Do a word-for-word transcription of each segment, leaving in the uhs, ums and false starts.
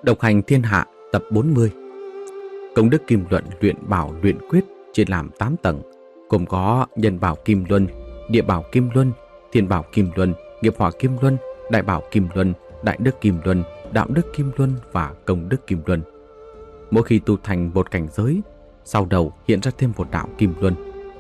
Độc hành thiên hạ tập bốn mươi. Công đức Kim Luận luyện bảo luyện quyết chia làm tám tầng, gồm có nhân bảo Kim Luân, địa bảo Kim Luân, thiên bảo Kim Luân, nghiệp hỏa Kim Luân, đại bảo Kim Luân, đại đức Kim Luân, đạo đức Kim Luân và công đức Kim Luân. Mỗi khi tu thành một cảnh giới, sau đầu hiện ra thêm một đạo Kim Luân.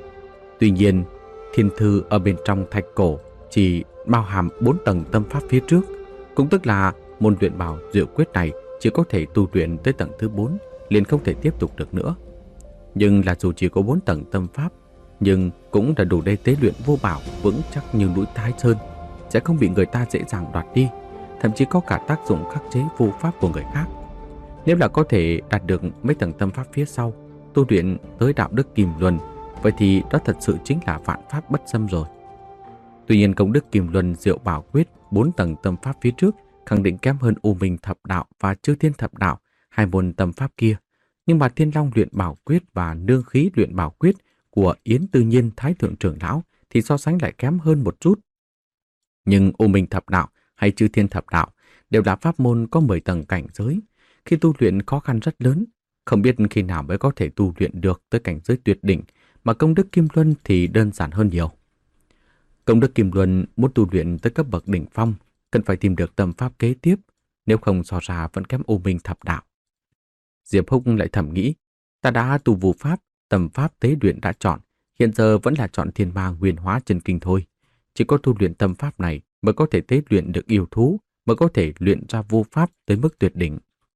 Tuy nhiên, thiên thư ở bên trong thạch cổ chỉ bao hàm bốn tầng tâm pháp phía trước, cũng tức là môn luyện bảo diệu quyết này chỉ có thể tu luyện tới tầng thứ bốn, liền không thể tiếp tục được nữa. Nhưng là dù chỉ có bốn tầng tâm pháp, nhưng cũng đã đủ để tế luyện vô bảo vững chắc như núi Thái Sơn, sẽ không bị người ta dễ dàng đoạt đi, thậm chí có cả tác dụng khắc chế vô pháp của người khác. Nếu là có thể đạt được mấy tầng tâm pháp phía sau, tu luyện tới đạo đức Kim Luân, vậy thì đó thật sự chính là vạn pháp bất xâm rồi. Tuy nhiên công đức Kim Luân diệu bảo quyết bốn tầng tâm pháp phía trước khẳng định kém hơn U Minh thập đạo và Chư Thiên thập đạo, hai môn tâm pháp kia. Nhưng mà Thiên Long luyện bảo quyết và Nương khí luyện bảo quyết của Yến Tư Nhiên Thái thượng trưởng lão thì so sánh lại kém hơn một chút. Nhưng U Minh thập đạo hay Chư Thiên thập đạo đều là pháp môn có mười tầng cảnh giới. Khi tu luyện khó khăn rất lớn, không biết khi nào mới có thể tu luyện được tới cảnh giới tuyệt đỉnh, mà công đức Kim Luân thì đơn giản hơn nhiều. Công đức Kim Luân muốn tu luyện tới cấp bậc đỉnh phong, cần phải tìm được tâm pháp kế tiếp, nếu không so ra vẫn kém U Minh thập đạo. Diệp Húc lại thầm nghĩ, ta đã tu vụ pháp, tầm pháp tế luyện đã chọn, hiện giờ vẫn là chọn thiên ma nguyên hóa chân kinh thôi. Chỉ có tu luyện tâm pháp này mới có thể tế luyện được yêu thú, mới có thể luyện ra vô pháp tới mức tuyệt đỉnh.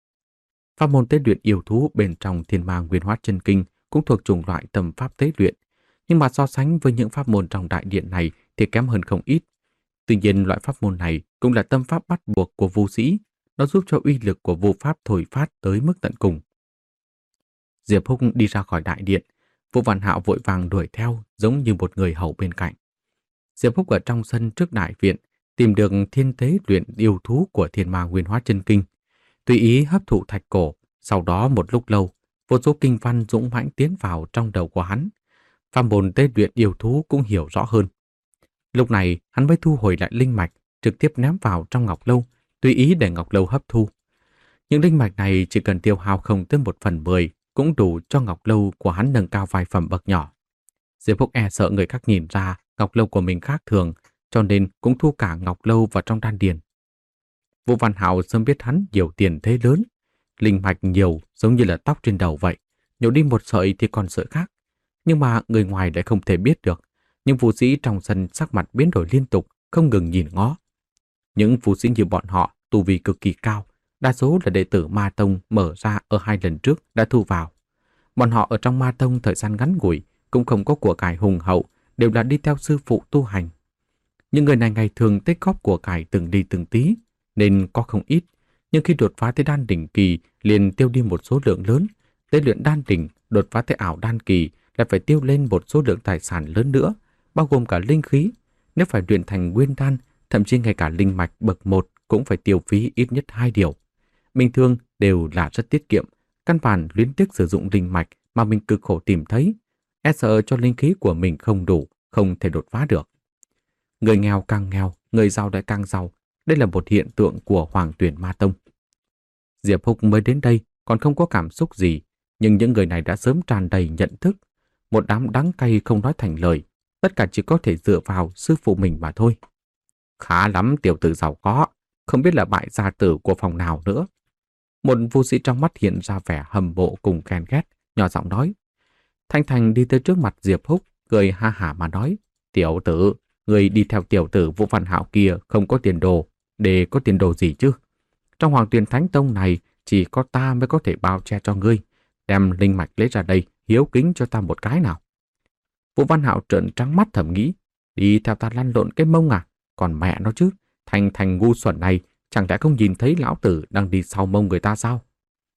Pháp môn tế luyện yêu thú bên trong thiên ma nguyên hóa chân kinh cũng thuộc chủng loại tầm pháp tế luyện, nhưng mà so sánh với những pháp môn trong đại điện này thì kém hơn không ít. Tuy nhiên loại pháp môn này cũng là tâm pháp bắt buộc của vô sĩ, nó giúp cho uy lực của vô pháp thổi phát tới mức tận cùng. Diệp Húc đi ra khỏi đại điện, Vũ Văn Hạo vội vàng đuổi theo giống như một người hầu bên cạnh. Diệp Húc ở trong sân trước đại viện tìm được thiên tế luyện yêu thú của thiên ma nguyên hóa chân kinh, tùy ý hấp thụ thạch cổ. Sau đó một lúc lâu, vô số kinh văn dũng mãnh tiến vào trong đầu của hắn. Pháp môn tế luyện yêu thú cũng hiểu rõ hơn. Lúc này hắn mới thu hồi lại linh mạch, trực tiếp ném vào trong ngọc lâu, tùy ý để ngọc lâu hấp thu. Những linh mạch này chỉ cần tiêu hao không tới một phần mười cũng đủ cho ngọc lâu của hắn nâng cao vài phẩm bậc nhỏ. Diệp Húc e sợ người khác nhìn ra ngọc lâu của mình khác thường, cho nên cũng thu cả ngọc lâu vào trong đan điền. Vũ Văn Hạo sớm biết hắn nhiều tiền thế lớn, linh mạch nhiều giống như là tóc trên đầu vậy, nhổ đi một sợi thì còn sợi khác. Nhưng mà người ngoài lại không thể biết được. Nhưng phù sĩ trong sân sắc mặt biến đổi liên tục, không ngừng nhìn ngó. Những phù sĩ như bọn họ tu vi cực kỳ cao, đa số là đệ tử Ma Tông mở ra ở hai lần trước đã thu vào. Bọn họ ở trong Ma Tông thời gian ngắn ngủi, cũng không có của cải hùng hậu, đều là đi theo sư phụ tu hành. Những người này ngày thường tích góp của cải từng đi từng tí, nên có không ít. Nhưng khi đột phá tới đan đỉnh kỳ liền tiêu đi một số lượng lớn. Tới luyện đan đỉnh, đột phá tới ảo đan kỳ lại phải tiêu lên một số lượng tài sản lớn nữa, bao gồm cả linh khí. Nếu phải luyện thành nguyên đan, thậm chí ngay cả linh mạch bậc một cũng phải tiêu phí ít nhất hai điều. Bình thường đều là rất tiết kiệm, căn bản luyến tiếc sử dụng linh mạch mà mình cực khổ tìm thấy, e sợ cho linh khí của mình không đủ, không thể đột phá được. Người nghèo càng nghèo, người giàu lại càng giàu, đây là một hiện tượng của Hoàng Tuyển Ma Tông. Diệp Húc mới đến đây còn không có cảm xúc gì, nhưng những người này đã sớm tràn đầy nhận thức, một đám đắng cay không nói thành lời, tất cả chỉ có thể dựa vào sư phụ mình mà thôi. Khá lắm tiểu tử giàu có, không biết là bại gia tử của phòng nào nữa. Một vô sĩ trong mắt hiện ra vẻ hâm mộ cùng ghen ghét, nhỏ giọng nói. Thanh Thành đi tới trước mặt Diệp Húc, cười ha hả mà nói, tiểu tử, người đi theo tiểu tử Vũ Văn Hạo kia không có tiền đồ, để có tiền đồ gì chứ? Trong Hoàng Tuyền Thánh Tông này chỉ có ta mới có thể bao che cho ngươi, đem linh mạch lấy ra đây, hiếu kính cho ta một cái nào. Vũ Văn Hạo trợn trắng mắt thầm nghĩ, đi theo ta lăn lộn cái mông à? Còn mẹ nó chứ, Thành Thành ngu xuẩn này, chẳng lẽ không nhìn thấy lão tử đang đi sau mông người ta sao?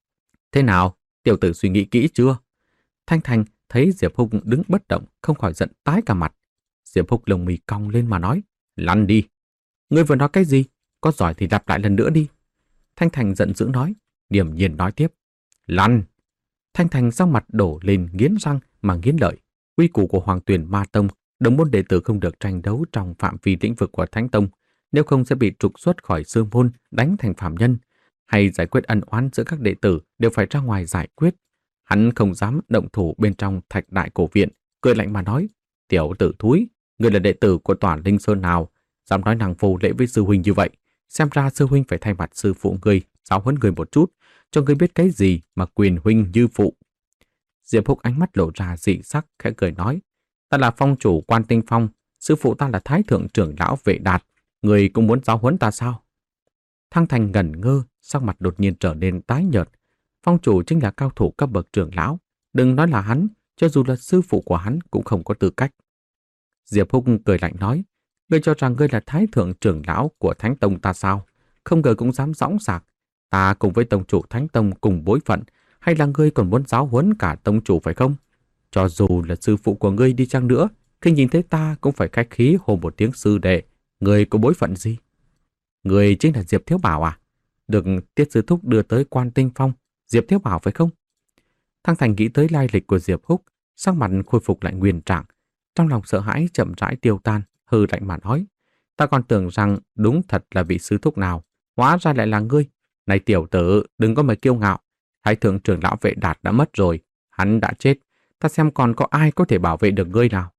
Thế nào, tiểu tử suy nghĩ kỹ chưa? Thanh Thành thấy Diệp Húc đứng bất động, không khỏi giận tái cả mặt. Diệp Húc lồng mì cong lên mà nói, lăn đi. Ngươi vừa nói cái gì? Có giỏi thì lặp lại lần nữa đi. Thanh Thành giận dữ nói, điềm nhiên nói tiếp, lăn. Thanh Thành sắc mặt đổ lên nghiến răng mà nghiến lợi. Quy củ của Hoàng Tuyền Ma Tông, đồng môn đệ tử không được tranh đấu trong phạm vi lĩnh vực của Thánh Tông, nếu không sẽ bị trục xuất khỏi sư môn, đánh thành phạm nhân. hay giải quyết ân oán giữa các đệ tử đều phải ra ngoài giải quyết. Hắn không dám động thủ bên trong Thạch Đại Cổ Viện, cười lạnh mà nói: "Tiểu tử thúi, ngươi là đệ tử của Tỏa Linh Sơn nào, dám nói năng vô lễ với sư huynh như vậy? Xem ra sư huynh phải thay mặt sư phụ ngươi giáo huấn ngươi một chút, cho ngươi biết cái gì mà quyền huynh như phụ." Diệp Húc ánh mắt lộ ra dị sắc, khẽ cười nói: "Ta là phong chủ Quan Tinh Phong, sư phụ ta là Thái thượng trưởng lão Vệ Đạt, ngươi cũng muốn giáo huấn ta sao?" Thăng Thành ngẩn ngơ, sắc mặt đột nhiên trở nên tái nhợt. Phong chủ chính là cao thủ cấp bậc trưởng lão, đừng nói là hắn, cho dù là sư phụ của hắn cũng không có tư cách. Diệp Húc cười lạnh nói: "Ngươi cho rằng ngươi là Thái thượng trưởng lão của Thánh Tông ta sao? Không ngờ cũng dám dõng dạc. Ta cùng với tông chủ Thánh Tông cùng bối phận, hay là ngươi còn muốn giáo huấn cả tông chủ phải không? Cho dù là sư phụ của ngươi đi chăng nữa, khi nhìn thấy ta cũng phải khách khí hô một tiếng sư đệ. Ngươi có bối phận gì?" "Ngươi chính là Diệp Thiếu Bảo à? Được Tiết sư thúc đưa tới Quan Tinh Phong, Diệp Thiếu Bảo phải không?" Thăng Thành nghĩ tới lai lịch của Diệp Húc, sắc mặt khôi phục lại nguyên trạng, trong lòng sợ hãi chậm rãi tiêu tan, hừ lạnh mà nói: "Ta còn tưởng rằng đúng thật là vị sư thúc nào, hóa ra lại là ngươi. Này tiểu tử, đừng có mà kiêu ngạo. Thái thượng trưởng lão Vệ Đạt đã mất rồi, hắn đã chết, ta xem còn có ai có thể bảo vệ được ngươi nào.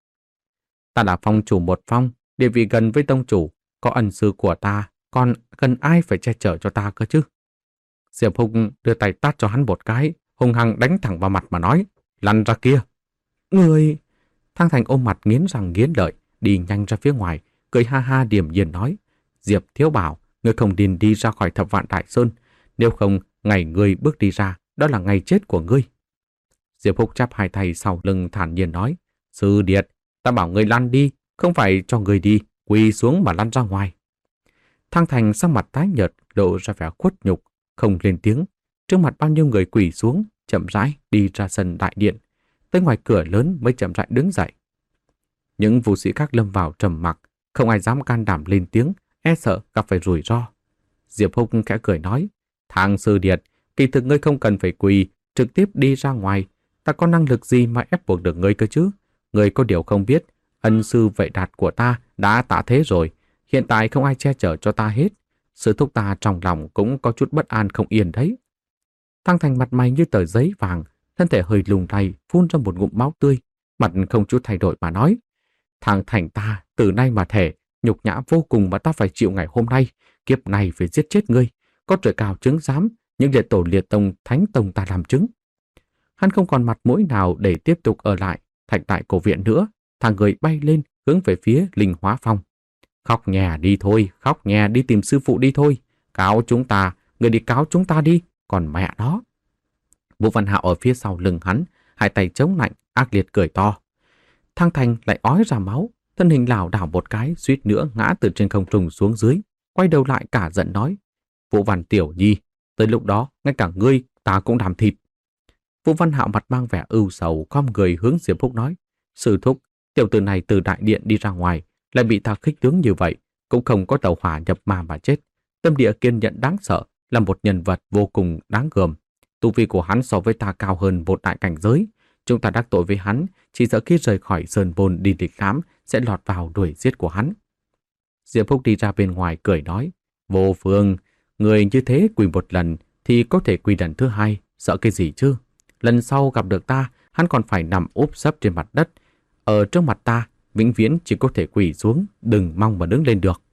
Ta là phong chủ một phong, địa vị gần với tông chủ, có ân sư của ta, còn cần ai phải che chở cho ta cơ chứ?" Diệp Húc đưa tay tát cho hắn một cái, hung hăng đánh thẳng vào mặt mà nói: "Lăn ra kia!" "Ngươi..." Thang Thành ôm mặt nghiến răng nghiến lợi, đi nhanh ra phía ngoài, cười ha ha điềm nhiên nói: "Diệp Thiếu Bảo, ngươi không điên đi ra khỏi Thập Vạn Đại Sơn, nếu không ngày ngươi bước đi ra, đó là ngày chết của ngươi." Diệp Húc chắp hai tay sau lưng thản nhiên nói: "Sư điệt, ta bảo ngươi lăn đi, không phải cho ngươi đi, quỳ xuống mà lăn ra ngoài." Thang Thành sắc mặt tái nhợt, lộ ra vẻ khuất nhục, không lên tiếng. Trước mặt bao nhiêu người quỳ xuống, chậm rãi đi ra sân đại điện, tới ngoài cửa lớn mới chậm rãi đứng dậy. Những vũ sĩ khác lâm vào trầm mặc, không ai dám can đảm lên tiếng, e sợ gặp phải rủi ro. Diệp Húc khẽ cười nói: "Thang sư điệt, kỳ thực ngươi không cần phải quỳ, trực tiếp đi ra ngoài. Ta có năng lực gì mà ép buộc được ngươi cơ chứ? Ngươi có điều không biết, ân sư Vệ Đạt của ta đã tạ thế rồi, hiện tại không ai che chở cho ta hết. Sư thúc ta trong lòng cũng có chút bất an không yên đấy." Thăng Thành mặt mày như tờ giấy vàng, thân thể hơi lùng lay, phun ra một ngụm máu tươi, mặt không chút thay đổi mà nói: "Thang Thành ta từ nay mà thề, nhục nhã vô cùng mà ta phải chịu ngày hôm nay, kiếp này phải giết chết ngươi, có trời cao chứng giám, những liệt tổ liệt tông thánh tông ta làm chứng." Hắn không còn mặt mũi nào để tiếp tục ở lại Thạch Đại Cổ Viện nữa, thằng người bay lên hướng về phía Linh Hóa Phong. "Khóc nhè đi thôi, khóc nhè đi tìm sư phụ đi thôi, cáo chúng ta, người đi cáo chúng ta đi, còn mẹ nó." Vũ Văn Hạo ở phía sau lưng hắn, hai tay chống lạnh, ác liệt cười to. Thang Thành lại ói ra máu, thân hình lảo đảo một cái, suýt nữa ngã từ trên không trung xuống dưới, quay đầu lại cả giận nói: "Vũ Văn Tiểu Nhi, tới lúc đó ngay cả ngươi ta cũng làm thịt." Vũ Văn Hạo mặt mang vẻ ưu sầu, khom người hướng Diệp Húc nói: "Sư thúc, tiểu tử này từ đại điện đi ra ngoài, lại bị ta khích tướng như vậy, cũng không có tẩu hỏa nhập ma mà chết. Tâm địa kiên nhẫn đáng sợ, là một nhân vật vô cùng đáng gờm. Tu vi của hắn so với ta cao hơn một đại cảnh giới. Chúng ta đắc tội với hắn, chỉ sợ khi rời khỏi Sơn Bồn đi lịch lãm sẽ lọt vào đuổi giết của hắn." Diệp Húc đi ra bên ngoài cười nói: "Vô Phương, người như thế quỳ một lần thì có thể quỳ lần thứ hai, sợ cái gì chứ? Lần sau gặp được ta, hắn còn phải nằm úp sấp trên mặt đất. Ở trước mặt ta, vĩnh viễn chỉ có thể quỳ xuống, đừng mong mà đứng lên được."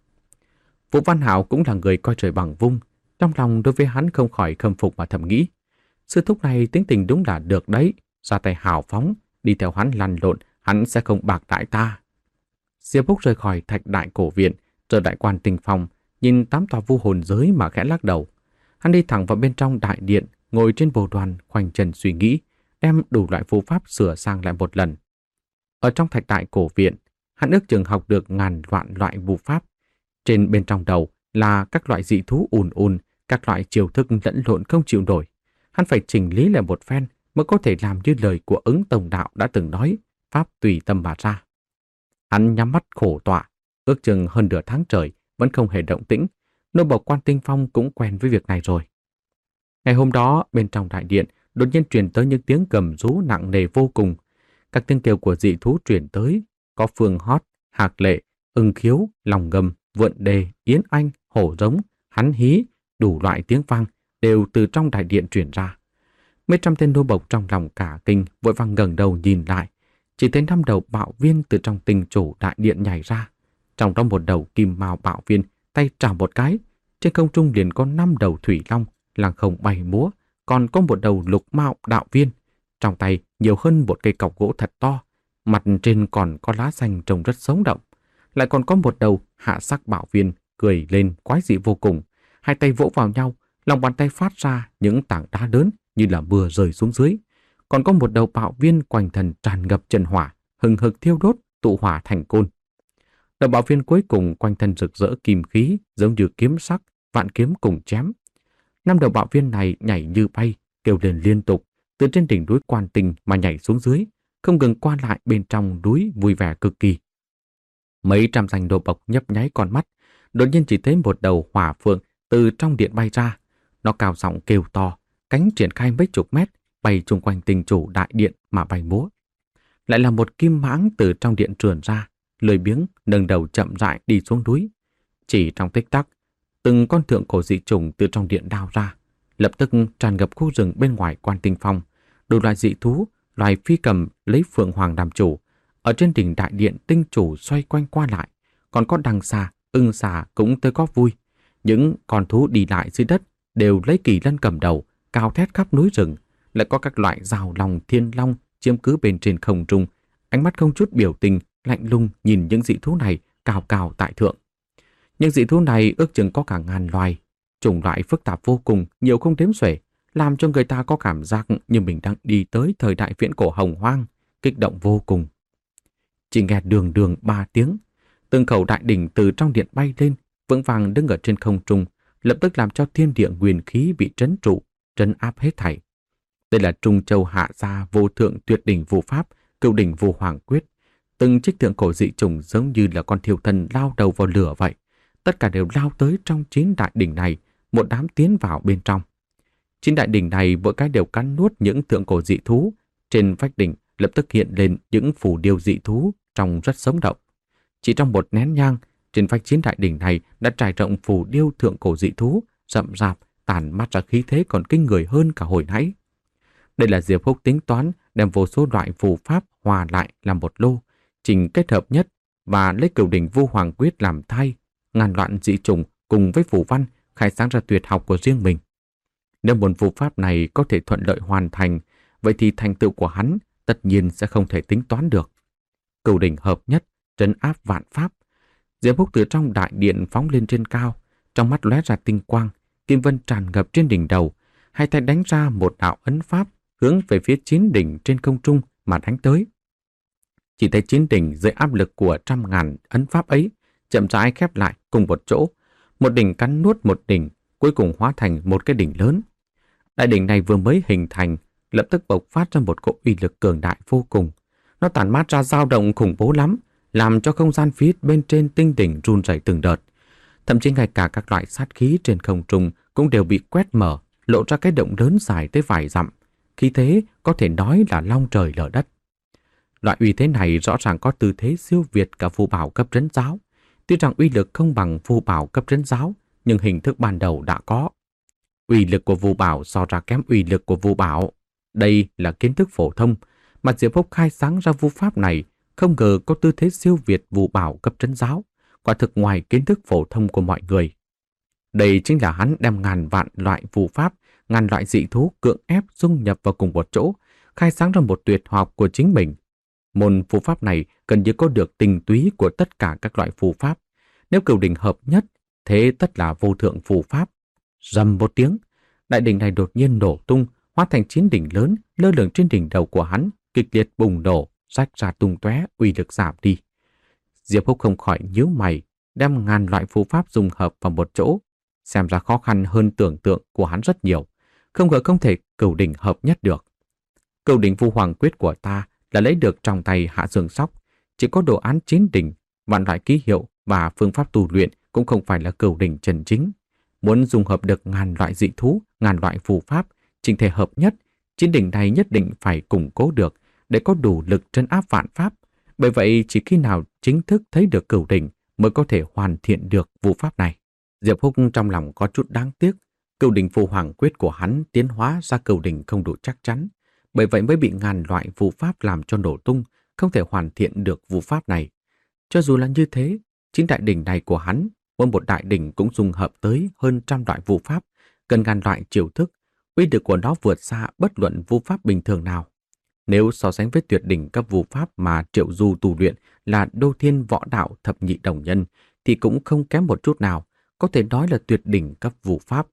Vũ Văn Hạo cũng là người coi trời bằng vung, trong lòng đối với hắn không khỏi khâm phục mà thầm nghĩ: sư thúc này tính tình đúng là được đấy, ra tay hào phóng, đi theo hắn lăn lộn, hắn sẽ không bạc đãi ta. Diệp Húc rời khỏi Thạch Đại Cổ Viện, trở đại Quan Tinh Phong, nhìn tám tòa vu hồn giới mà khẽ lắc đầu. Hắn đi thẳng vào bên trong đại điện, ngồi trên bồ đoàn khoanh chân suy nghĩ, đem đủ loại phù pháp sửa sang lại một lần. Ở trong Thạch Đại Cổ Viện, hắn ước chừng học được ngàn vạn loại phù pháp. Trên bên trong đầu là các loại dị thú ùn ùn, các loại chiêu thức lẫn lộn không chịu nổi. Hắn phải chỉnh lý lại một phen mới có thể làm như lời của Ứng Tông Đạo đã từng nói, pháp tùy tâm mà ra. Hắn nhắm mắt khổ tọa, ước chừng hơn nửa tháng trời vẫn không hề động tĩnh. Nô bộc Quan Tinh Phong cũng quen với việc này rồi. Ngày hôm đó, bên trong đại điện đột nhiên truyền tới những tiếng gầm rú nặng nề vô cùng. Các tiếng kêu của dị thú truyền tới, có Phương Hót, Hạc Lệ, Ưng Khiếu, Lòng Ngầm, Vượn Đề, Yến Anh, Hổ Giống, Hắn Hí, đủ loại tiếng vang, đều từ trong đại điện truyền ra. Mấy trăm tên nô bộc trong lòng cả kinh vội vàng ngẩng đầu nhìn lại, chỉ thấy năm đầu bạo viên từ trong tinh chủ đại điện nhảy ra. Trong đó một đầu kim mao bạo viên tay trào một cái, trên không trung liền có năm đầu thủy long lăng không bay múa, còn có một đầu lục mao đạo viên, trong tay nhiều hơn một cây cọc gỗ thật to, mặt trên còn có lá xanh trông rất sống động. Lại còn có một đầu hạ sắc bạo viên cười lên quái dị vô cùng, hai tay vỗ vào nhau, lòng bàn tay phát ra những tảng đá lớn như là mưa rơi xuống dưới. Còn có một đầu bạo viên quanh thân tràn ngập chân hỏa, hừng hực thiêu đốt, tụ hỏa thành côn. Đầu bạo viên cuối cùng quanh thân rực rỡ kim khí, giống như kiếm sắc, vạn kiếm cùng chém. Năm đầu bạo viên này nhảy như bay, kêu lên liên tục, từ trên đỉnh núi Quan Tinh mà nhảy xuống dưới, không ngừng qua lại bên trong núi vui vẻ cực kỳ. Mấy trăm danh đồ bộc nhấp nháy con mắt, đột nhiên chỉ thấy một đầu hỏa phượng từ trong điện bay ra. Nó cao giọng kêu to, cánh triển khai mấy chục mét, bay chung quanh tinh chủ đại điện mà bay múa. Lại là một kim mãng từ trong điện trườn ra, lười biếng nâng đầu chậm rãi đi xuống núi. Chỉ trong tích tắc, từng con thượng cổ dị trùng từ trong điện đao ra, lập tức tràn ngập khu rừng bên ngoài Quan Tinh Phong. Đủ loại dị thú, loài phi cầm lấy phượng hoàng làm chủ, ở trên đỉnh đại điện tinh chủ xoay quanh qua lại, còn có đằng xà, ưng xà cũng tới có vui. Những con thú đi lại dưới đất đều lấy kỳ lân cầm đầu, cao thét khắp núi rừng. Lại có các loại rào long, thiên long chiếm cứ bên trên không trung, ánh mắt không chút biểu tình, lạnh lùng nhìn những dị thú này cao cao tại thượng. Những dị thú này ước chừng có cả ngàn loài, chủng loại phức tạp vô cùng, nhiều không đếm xuể, làm cho người ta có cảm giác như mình đang đi tới thời đại viễn cổ hồng hoang, kích động vô cùng. Chỉ nghe đường đường ba tiếng, từng khẩu đại đỉnh từ trong điện bay lên, vững vàng đứng ở trên không trung, lập tức làm cho thiên địa nguyên khí bị trấn trụ, trấn áp hết thảy. Đây là Trung Châu hạ gia vô thượng tuyệt đỉnh vô pháp, cửu đỉnh vô hoàng quyết. Từng trích thượng cổ dị trùng giống như là con thiêu thân lao đầu vào lửa vậy. Tất cả đều lao tới trong chín đại đỉnh này, một đám tiến vào bên trong. Chín đại đỉnh này mỗi cái đều cắn nuốt những thượng cổ dị thú. Trên vách đỉnh lập tức hiện lên những phù điêu dị thú trông rất sống động. Chỉ trong một nén nhang, trên vách chín đại đỉnh này đã trải rộng phù điêu thượng cổ dị thú, rậm rạp, tản mát ra khí thế còn kinh người hơn cả hồi nãy. Đây là Diệp Húc tính toán đem vô số loại phù pháp hòa lại làm một lô, trình kết hợp nhất và lấy cửu đỉnh vô hoàng quyết làm thay, ngàn loạn dị trùng cùng với phù văn khai sáng ra tuyệt học của riêng mình. Nếu một phù pháp này có thể thuận lợi hoàn thành, vậy thì thành tựu của hắn tất nhiên sẽ không thể tính toán được. Cửu đỉnh hợp nhất, trấn áp vạn pháp. Diệp Húc từ trong đại điện phóng lên trên cao, trong mắt lóe ra tinh quang, kim vân tràn ngập trên đỉnh đầu, hai tay đánh ra một đạo ấn pháp hướng về phía chín đỉnh trên không trung mà đánh tới. Chỉ thấy chín đỉnh dưới áp lực của trăm ngàn ấn pháp ấy chậm rãi khép lại cùng một chỗ, một đỉnh cắn nuốt một đỉnh, cuối cùng hóa thành một cái đỉnh lớn. Đại đỉnh này vừa mới hình thành, lập tức bộc phát ra một cỗ uy lực cường đại vô cùng. Nó tản mát ra dao động khủng bố lắm, làm cho không gian phía bên trên tinh đỉnh run rẩy từng đợt. Thậm chí ngay cả các loại sát khí trên không trung cũng đều bị quét mở, lộ ra cái động lớn dài tới vài dặm. Khí thế có thể nói là long trời lở đất. Loại uy thế này rõ ràng có tư thế siêu việt cả phù bảo cấp trấn giáo. Tuy rằng uy lực không bằng phù bảo cấp trấn giáo, nhưng hình thức ban đầu đã có. Uy lực của phù bảo so ra kém uy lực của phù bảo. Đây là kiến thức phổ thông, mà Diệp Húc khai sáng ra phù pháp này không ngờ có tư thế siêu việt phù bảo cấp trấn giáo, quả thực ngoài kiến thức phổ thông của mọi người. Đây chính là hắn đem ngàn vạn loại phù pháp, ngàn loại dị thú cưỡng ép dung nhập vào cùng một chỗ, khai sáng ra một tuyệt học của chính mình. Môn phù pháp này cần như có được tinh túy của tất cả các loại phù pháp. Nếu cửu đỉnh hợp nhất, thế tất là vô thượng phù pháp. Rầm một tiếng, đại đỉnh này đột nhiên nổ tung, hóa thành chín đỉnh lớn lơ lửng trên đỉnh đầu của hắn, kịch liệt bùng nổ, rách ra tung tóe, uy lực giảm đi. Diệp Húc không khỏi nhíu mày, đem ngàn loại phù pháp dung hợp vào một chỗ, xem ra khó khăn hơn tưởng tượng của hắn rất nhiều, không ngờ không thể cửu đỉnh hợp nhất được. Cửu đỉnh vô hoàng quyết của ta là lấy được trong tay Hạ Dương Sóc, chỉ có đồ án chín đỉnh, vạn loại ký hiệu và phương pháp tu luyện cũng không phải là cửu đỉnh chân chính. Muốn dung hợp được ngàn loại dị thú, ngàn loại phù pháp, chỉnh thể hợp nhất, chín đỉnh này nhất định phải củng cố được để có đủ lực trấn áp vạn pháp. Bởi vậy chỉ khi nào chính thức thấy được cửu đỉnh mới có thể hoàn thiện được phù pháp này. Diệp Húc trong lòng có chút đáng tiếc, Cửu đỉnh phù hoàng quyết của hắn tiến hóa ra cửu đỉnh không đủ chắc chắn, bởi vậy mới bị ngàn loại phù pháp làm cho nổ tung, không thể hoàn thiện được phù pháp này. Cho dù là như thế, chính đại đỉnh này của hắn, mỗi một đại đỉnh cũng dung hợp tới hơn trăm loại phù pháp, gần ngàn loại chiêu thức, uy lực của nó vượt xa bất luận phù pháp bình thường nào. Nếu so sánh với tuyệt đỉnh cấp phù pháp mà Triệu Du tu luyện là Đô Thiên Võ Đạo Thập Nhị Đồng Nhân thì cũng không kém một chút nào, có thể nói là tuyệt đỉnh cấp phù pháp.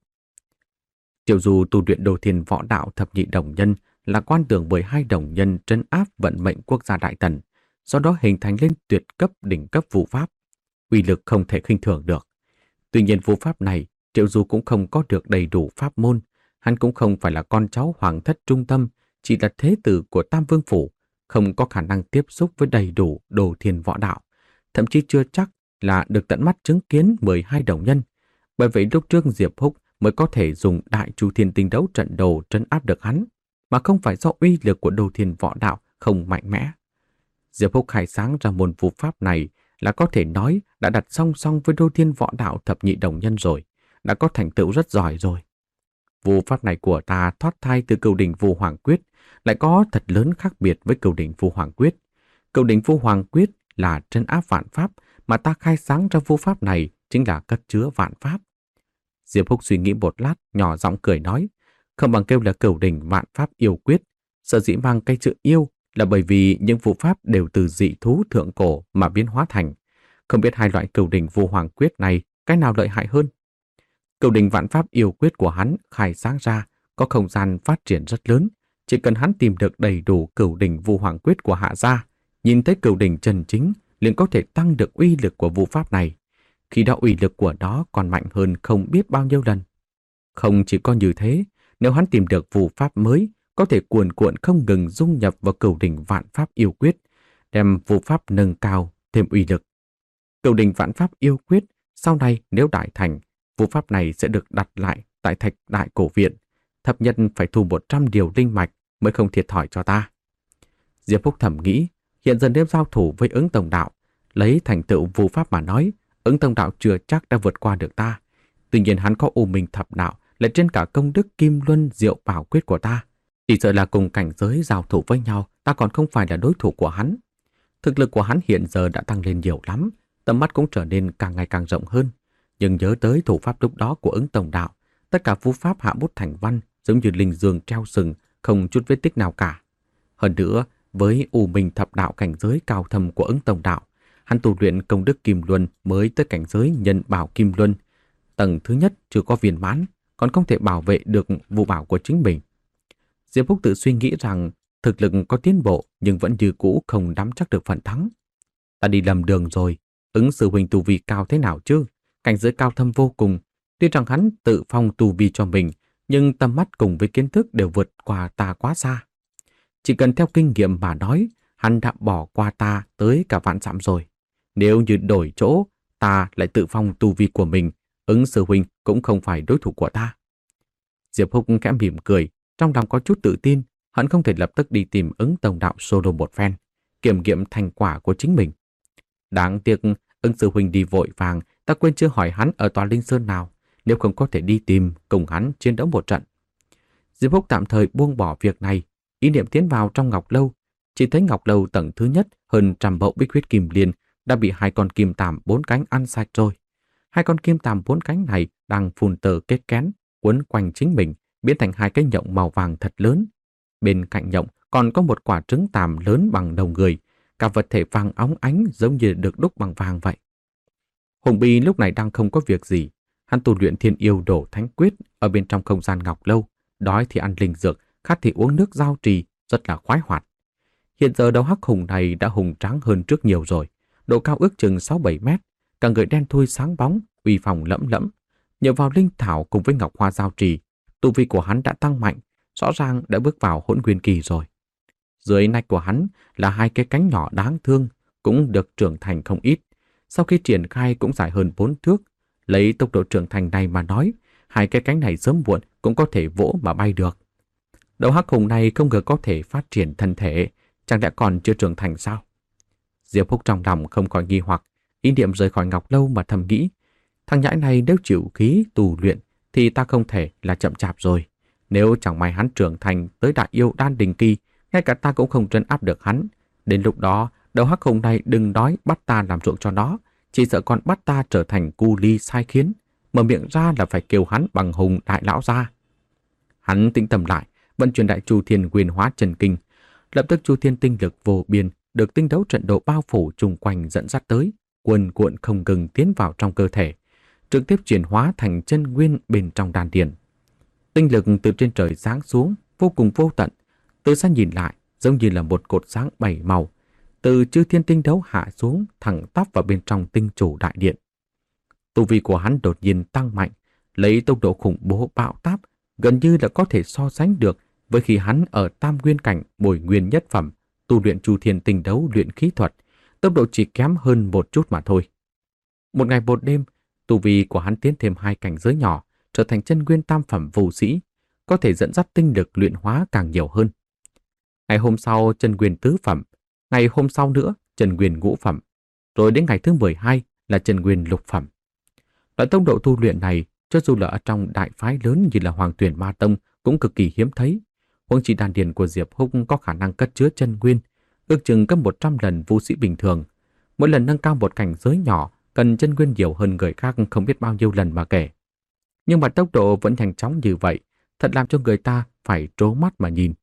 Triệu Du tu luyện Đô Thiên Võ Đạo Thập Nhị Đồng Nhân là quan tưởng mười hai đồng nhân trấn áp vận mệnh quốc gia Đại Tần, do đó hình thành lên tuyệt cấp đỉnh cấp phù pháp, uy lực không thể khinh thường được. Tuy nhiên phù pháp này, Triệu Du cũng không có được đầy đủ pháp môn, hắn cũng không phải là con cháu hoàng thất trung tâm, chỉ là thế tử của Tam Vương Phủ, không có khả năng tiếp xúc với đầy đủ Đồ Thiên Võ Đạo, thậm chí chưa chắc là được tận mắt chứng kiến mười hai đồng nhân. Bởi vậy lúc trước Diệp Húc mới có thể dùng Đại Chu Thiên Tinh Đấu trận đồ trấn áp được hắn, mà không phải do uy lực của Đồ Thiên Võ Đạo không mạnh mẽ. Diệp Húc khai sáng ra môn phù pháp này là có thể nói đã đặt song song với Đô Thiên Võ Đạo Thập Nhị Đồng Nhân rồi, đã có thành tựu rất giỏi rồi. Phù pháp này của ta thoát thai từ Cửu đỉnh Phù Hoàng Quyết, lại có thật lớn khác biệt với Cửu đỉnh Phù Hoàng Quyết. Cửu đỉnh Phù Hoàng Quyết là trấn áp vạn pháp, mà ta khai sáng ra phù pháp này chính là cất chứa vạn pháp. Diệp Húc suy nghĩ một lát, nhỏ giọng cười nói, không bằng kêu là Cửu đỉnh Vạn Pháp Yêu Quyết. Sở dĩ mang cái chữ yêu là bởi vì những phù pháp đều từ dị thú thượng cổ mà biến hóa thành. Không biết hai loại Cửu đỉnh Phù Hoàng Quyết này cái nào lợi hại hơn? Cửu đỉnh Vạn Pháp Yêu Quyết của hắn khai sáng ra có không gian phát triển rất lớn, chỉ cần hắn tìm được đầy đủ Cửu đỉnh Phù Hoàng Quyết của Hạ gia, nhìn thấy Cửu đỉnh chân chính liền có thể tăng được uy lực của phù pháp này. Khi đó uy lực của nó còn mạnh hơn không biết bao nhiêu lần. Không chỉ có như thế, nếu hắn tìm được phù pháp mới, có thể cuồn cuộn không ngừng dung nhập vào Cửu đỉnh Vạn Pháp Yêu Quyết, đem phù pháp nâng cao thêm uy lực. Cửu đỉnh Vạn Pháp Yêu Quyết sau này nếu đại thành, phù pháp này sẽ được đặt lại tại Thạch Đại Cổ Viện. Thập nhân phải thu một trăm điều linh mạch mới không thiệt thòi cho ta. Diệp Húc thầm nghĩ, hiện giờ nếu giao thủ với Ứng Tổng Đạo, lấy thành tựu phù pháp mà nói, Ứng Tổng Đạo chưa chắc đã vượt qua được ta. Tuy nhiên hắn có U Minh Thập Đạo, lại trên cả công đức Kim Luân Diệu Bảo Quyết của ta. Chỉ sợ là cùng cảnh giới giao thủ với nhau, ta còn không phải là đối thủ của hắn. Thực lực của hắn hiện giờ đã tăng lên nhiều lắm, tầm mắt cũng trở nên càng ngày càng rộng hơn. Nhưng nhớ tới thủ pháp lúc đó của Ứng Tổng Đạo, tất cả phù pháp hạ bút thành văn giống như linh dương treo sừng, không chút vết tích nào cả. Hơn nữa, với U Minh Thập Đạo cảnh giới cao thâm của Ứng Tổng Đạo, hắn tu luyện công đức Kim Luân mới tới cảnh giới Nhân Bảo Kim Luân. Tầng thứ nhất chưa có viên mãn, còn không thể bảo vệ được vũ bảo của chính mình. Diệp Húc tự suy nghĩ rằng thực lực có tiến bộ nhưng vẫn như cũ không nắm chắc được phần thắng. Ta đi lầm đường rồi, Ứng sư huynh tu vi cao thế nào chứ? Cảnh giới cao thâm vô cùng. Tuy rằng hắn tự phong tu vi cho mình, nhưng tầm mắt cùng với kiến thức đều vượt qua ta quá xa. Chỉ cần theo kinh nghiệm mà nói, hắn đã bỏ qua ta tới cả vạn dặm rồi. Nếu như đổi chỗ, ta lại tự phong tu vi của mình, Ứng sư huynh cũng không phải đối thủ của ta. Diệp Húc khẽ mỉm cười, trong lòng có chút tự tin, hắn không thể lập tức đi tìm Ứng Tổng Đạo solo một phen, kiểm nghiệm thành quả của chính mình. Đáng tiếc, Ứng sư huynh đi vội vàng, ta quên chưa hỏi hắn ở tòa Linh Sơn nào, nếu không có thể đi tìm cùng hắn chiến đấu một trận. Diệp Húc tạm thời buông bỏ việc này, ý niệm tiến vào trong Ngọc Lâu, chỉ thấy Ngọc Lâu tầng thứ nhất hơn trăm bậu bích huyết kim liên đã bị hai con kim tàm bốn cánh ăn sạch rồi. Hai con kim tàm bốn cánh này đang phun tơ kết kén, quấn quanh chính mình, biến thành hai cái nhộng màu vàng thật lớn. Bên cạnh nhộng còn có một quả trứng tàm lớn bằng đầu người, cả vật thể vàng óng ánh giống như được đúc bằng vàng vậy. Hùng Bi lúc này đang không có việc gì, hắn tu luyện Thiên Yêu Đổ Thánh Quyết ở bên trong không gian Ngọc Lâu, đói thì ăn linh dược, khát thì uống nước giao trì, rất là khoái hoạt. Hiện giờ đầu hắc hùng này đã hùng tráng hơn trước nhiều rồi, độ cao ước chừng sáu bảy mét, cả người đen thui sáng bóng, uy phong lẫm lẫm. Nhờ vào linh thảo cùng với ngọc hoa giao trì, tu vi của hắn đã tăng mạnh, rõ ràng đã bước vào hỗn nguyên kỳ rồi. Dưới nách của hắn là hai cái cánh nhỏ đáng thương, cũng được trưởng thành không ít. Sau khi triển khai cũng dài hơn bốn thước. Lấy tốc độ trưởng thành này mà nói, hai cái cánh này sớm muộn cũng có thể vỗ mà bay được. Đầu hắc hùng này không ngờ có thể phát triển thân thể, chẳng lẽ còn chưa trưởng thành sao? Diệp Húc trong lòng không khỏi nghi hoặc, ý niệm rời khỏi Ngọc Lâu mà thầm nghĩ, thằng nhãi này nếu chịu khí tu luyện thì ta không thể là chậm chạp rồi. Nếu chẳng may hắn trưởng thành tới đại yêu đan đình kỳ, ngay cả ta cũng không trấn áp được hắn. Đến lúc đó, đầu hắc hùng này đừng nói bắt ta làm ruộng cho nó, chỉ sợ còn bắt ta trở thành cu ly sai khiến. Mở miệng ra là phải kêu hắn bằng hùng đại lão ra. Hắn tĩnh tâm lại, vận chuyển đại chu thiên huyền hóa chân kinh. Lập tức chu thiên tinh lực vô biên được tinh đấu trận độ bao phủ chung quanh dẫn dắt tới, cuồn cuộn không ngừng tiến vào trong cơ thể, trực tiếp chuyển hóa thành chân nguyên bên trong đan điền. Tinh lực từ trên trời giáng xuống, vô cùng vô tận, từ xa nhìn lại giống như là một cột sáng bảy màu, từ chư thiên tinh đấu hạ xuống thẳng tắp vào bên trong tinh chủ đại điện. Tu vi của hắn đột nhiên tăng mạnh, lấy tốc độ khủng bố bạo táp, gần như là có thể so sánh được với khi hắn ở tam nguyên cảnh bồi nguyên nhất phẩm, tu luyện chu thiên tinh đấu luyện khí thuật, tốc độ chỉ kém hơn một chút mà thôi. Một ngày một đêm, tu vi của hắn tiến thêm hai cảnh giới nhỏ, trở thành chân nguyên tam phẩm vũ sĩ, có thể dẫn dắt tinh lực luyện hóa càng nhiều hơn. Ngày hôm sau chân nguyên tứ phẩm, ngày hôm sau nữa chân nguyên ngũ phẩm, rồi đến ngày thứ mười hai là chân nguyên lục phẩm. Loại tốc độ tu luyện này, cho dù là ở trong đại phái lớn như là Hoàng Tuyển Ma Tông cũng cực kỳ hiếm thấy. Huống chi đan điền của Diệp Húc có khả năng cất chứa chân nguyên, ước chừng gấp một trăm lần vũ sĩ bình thường. Mỗi lần nâng cao một cảnh giới nhỏ, cần chân nguyên nhiều hơn người khác không biết bao nhiêu lần mà kể. Nhưng mà tốc độ vẫn nhanh chóng như vậy, thật làm cho người ta phải trố mắt mà nhìn.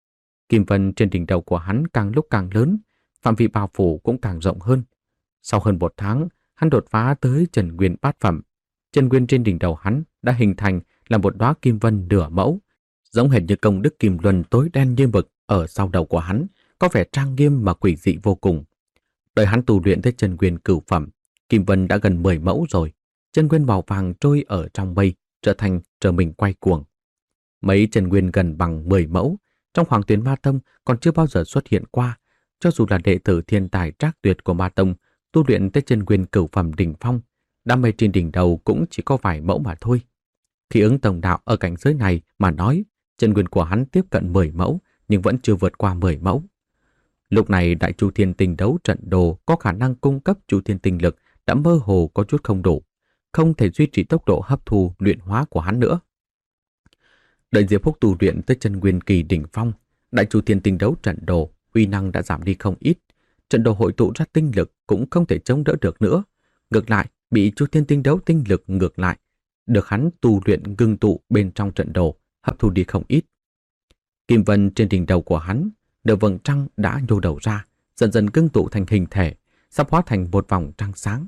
Kim vân trên đỉnh đầu của hắn càng lúc càng lớn, phạm vi bao phủ cũng càng rộng hơn. Sau hơn một tháng, hắn đột phá tới chân nguyên bát phẩm. Chân nguyên trên đỉnh đầu hắn đã hình thành là một đóa kim vân nửa mẫu, giống hệt như công đức kim luân tối đen như mực ở sau đầu của hắn, có vẻ trang nghiêm mà quỷ dị vô cùng. Đợi hắn tu luyện tới chân nguyên cửu phẩm, kim vân đã gần mười mẫu rồi. Chân nguyên màu vàng trôi ở trong mây, trở thành trở mình quay cuồng. Mấy chân nguyên gần bằng mười mẫu, trong Hoàng Tuyển Ma Tông còn chưa bao giờ xuất hiện qua. Cho dù là đệ tử thiên tài trác tuyệt của Ma Tông, tu luyện tới chân nguyên cửu phẩm đỉnh phong, đam mê trên đỉnh đầu cũng chỉ có vài mẫu mà thôi. Khi ứng tổng đạo ở cảnh giới này mà nói, chân nguyên của hắn tiếp cận mười mẫu, nhưng vẫn chưa vượt qua mười mẫu. Lúc này đại chu thiên tinh đấu trận đồ có khả năng cung cấp chu thiên tinh lực đã mơ hồ có chút không đủ, không thể duy trì tốc độ hấp thu luyện hóa của hắn nữa. Đợi Diệp Húc tu luyện tới chân nguyên kỳ đỉnh phong, đại chu thiên tinh đấu trận đồ uy năng đã giảm đi không ít, trận đồ hội tụ ra tinh lực cũng không thể chống đỡ được nữa, ngược lại bị chu thiên tinh đấu tinh lực ngược lại được hắn tu luyện ngưng tụ bên trong trận đồ hấp thu đi không ít. Kim vân trên đỉnh đầu của hắn, nửa vầng trăng đã nhô đầu ra, dần dần ngưng tụ thành hình thể, sắp hóa thành một vòng trăng sáng.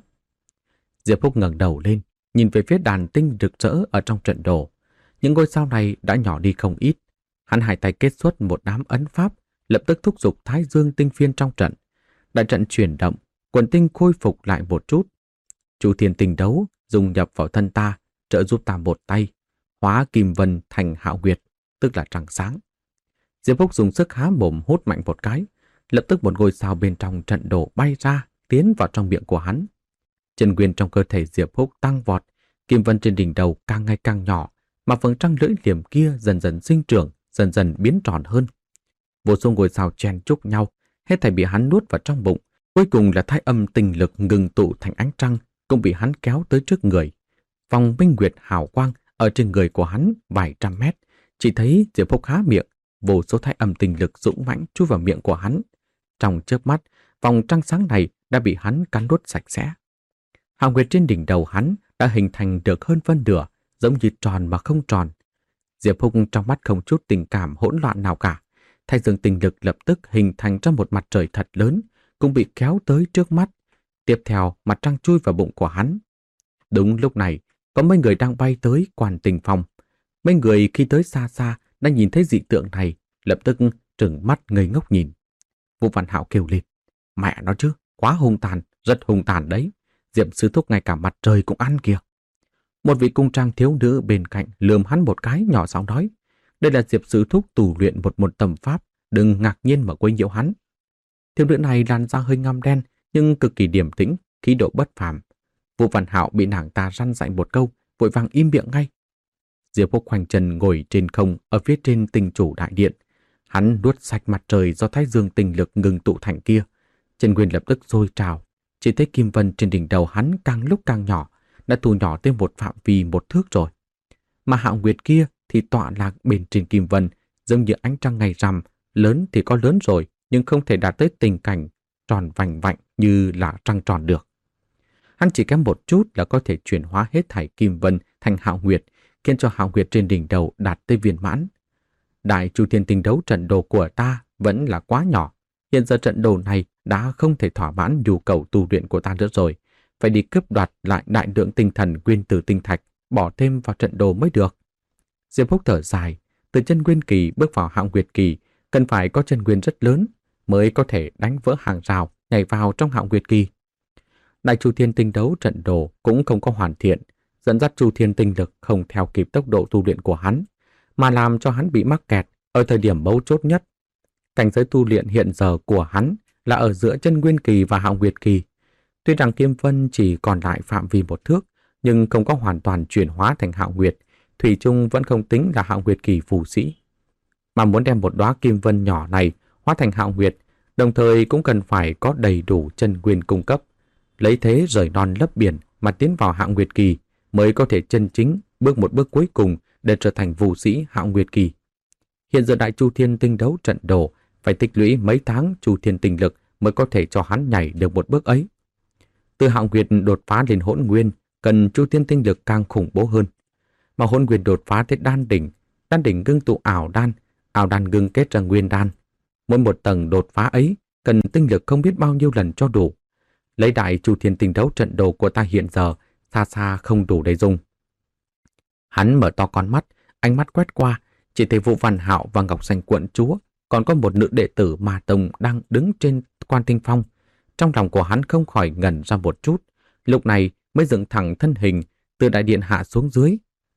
Diệp Húc ngẩng đầu lên, nhìn về phía đàn tinh rực rỡ ở trong trận đồ. Những ngôi sao này đã nhỏ đi không ít. Hắn hai tay kết xuất một đám ấn pháp, lập tức thúc giục Thái Dương tinh phiên trong trận. Đại trận chuyển động, quần tinh khôi phục lại một chút. Chu thiên tinh đấu dùng nhập vào thân ta, trợ giúp ta một tay, hóa kim vân thành hạo nguyệt, tức là trăng sáng. Diệp Húc dùng sức há mồm hút mạnh một cái, lập tức một ngôi sao bên trong trận đồ bay ra, tiến vào trong miệng của hắn. Chân nguyên trong cơ thể Diệp Húc tăng vọt, kim vân trên đỉnh đầu càng ngày càng nhỏ, mà vầng trăng lưỡi liềm kia dần dần sinh trưởng, dần dần biến tròn hơn. Vô số ngôi sao chen chúc nhau, hết thảy bị hắn nuốt vào trong bụng. Cuối cùng là thái âm tinh lực ngừng tụ thành ánh trăng, cũng bị hắn kéo tới trước người. Vòng minh nguyệt hào quang ở trên người của hắn vài trăm mét, chỉ thấy Diệp Húc há miệng, vô số thái âm tinh lực dũng mãnh chui vào miệng của hắn. Trong chớp mắt, vòng trăng sáng này đã bị hắn cắn nuốt sạch sẽ. Hào nguyệt trên đỉnh đầu hắn đã hình thành được hơn phân nửa, giống như tròn mà không tròn. Diệp Húc trong mắt không chút tình cảm hỗn loạn nào cả. Thái dương tinh lực lập tức hình thành ra một mặt trời thật lớn, cũng bị kéo tới trước mắt. Tiếp theo, mặt trăng chui vào bụng của hắn. Đúng lúc này, có mấy người đang bay tới Quan Tình Phong. Mấy người khi tới xa xa đã nhìn thấy dị tượng này, lập tức trừng mắt ngây ngốc nhìn. Vũ Văn Hạo kêu lên: "Mẹ nó chứ, quá hung tàn, rất hung tàn đấy. Diệp sư thúc ngay cả mặt trời cũng ăn kìa." Một vị cung trang thiếu nữ bên cạnh lườm hắn một cái, nhỏ giọng nói: "Đây là Diệp sư thúc tu luyện một môn tầm pháp, đừng ngạc nhiên mà quấy nhiễu hắn." Thiếu nữ này làn da hơi ngăm đen nhưng cực kỳ điềm tĩnh, khí độ bất phàm. Vũ Văn Hạo bị nàng ta răn dạy một câu, vội vàng im miệng ngay. Diệp Húc khoanh chân ngồi trên không ở phía trên tinh chủ đại điện. Hắn nuốt sạch mặt trời do thái dương tinh lực ngừng tụ thành kia. Chân nguyên lập tức sôi trào, chỉ thấy kim vân trên đỉnh đầu hắn càng lúc càng nhỏ, đã thu nhỏ tới một phạm vi một thước rồi. mà Hạo Nguyệt kia thì tọa lạc bên trên kim vân, giống như ánh trăng ngày rằm, lớn thì có lớn rồi, nhưng không thể đạt tới tình cảnh tròn vành vạnh như là trăng tròn được. Hắn chỉ kém một chút là có thể chuyển hóa hết thảy kim vân thành Hạo Nguyệt, khiến cho Hạo Nguyệt trên đỉnh đầu đạt tới viên mãn. Đại Chu Thiên Tinh đấu trận đồ của ta vẫn là quá nhỏ. Hiện giờ trận đồ này đã không thể thỏa mãn nhu cầu tu luyện của ta nữa rồi. Phải đi cướp đoạt lại đại lượng tinh thần nguyên tử tinh thạch, bỏ thêm vào trận đồ mới được. Diệp Húc thở dài, từ chân nguyên kỳ bước vào Hạo Nguyệt kỳ, cần phải có chân nguyên rất lớn mới có thể đánh vỡ hàng rào, nhảy vào trong Hạo Nguyệt kỳ. Đại Chu Thiên Tinh đấu trận đồ cũng không có hoàn thiện, dẫn dắt Chu Thiên tinh lực không theo kịp tốc độ tu luyện của hắn, mà làm cho hắn bị mắc kẹt ở thời điểm mấu chốt nhất. Cảnh giới tu luyện hiện giờ của hắn là ở giữa chân nguyên kỳ và Hạo Nguyệt kỳ. Tuy rằng Kim Vân chỉ còn lại phạm vi một thước, nhưng không có hoàn toàn chuyển hóa thành Hạo Nguyệt, thủy chung vẫn không tính là Hạo Nguyệt kỳ phù sĩ. Mà muốn đem một đóa Kim Vân nhỏ này hóa thành Hạo Nguyệt, đồng thời cũng cần phải có đầy đủ chân nguyên cung cấp, lấy thế rời non lấp biển mà tiến vào Hạo Nguyệt kỳ, mới có thể chân chính bước một bước cuối cùng để trở thành phù sĩ Hạo Nguyệt kỳ. Hiện giờ Đại Chu Thiên Tinh đấu trận đồ phải tích lũy mấy tháng Chu Thiên tinh lực mới có thể cho hắn nhảy được một bước ấy. Từ Hạo Nguyệt đột phá lên Hỗn Nguyên, cần Chu Thiên tinh lực càng khủng bố hơn. Mà Hỗn Nguyên đột phá tới Đan đỉnh, Đan đỉnh ngưng tụ ảo đan, ảo đan ngưng kết ra Nguyên đan. Mỗi một tầng đột phá ấy cần tinh lực không biết bao nhiêu lần cho đủ. Lấy Đại Chu Thiên Tinh đấu trận đồ của ta hiện giờ xa xa không đủ để dùng. Hắn mở to con mắt, ánh mắt quét qua, chỉ thấy Vũ Văn Hạo và Ngọc Xanh quận chúa, còn có một nữ đệ tử Ma Tông đang đứng trên Quan Tinh Phong. Trong lòng của hắn không khỏi ngẩn ra một chút, lúc này mới dựng thẳng thân hình từ đại điện hạ xuống dưới.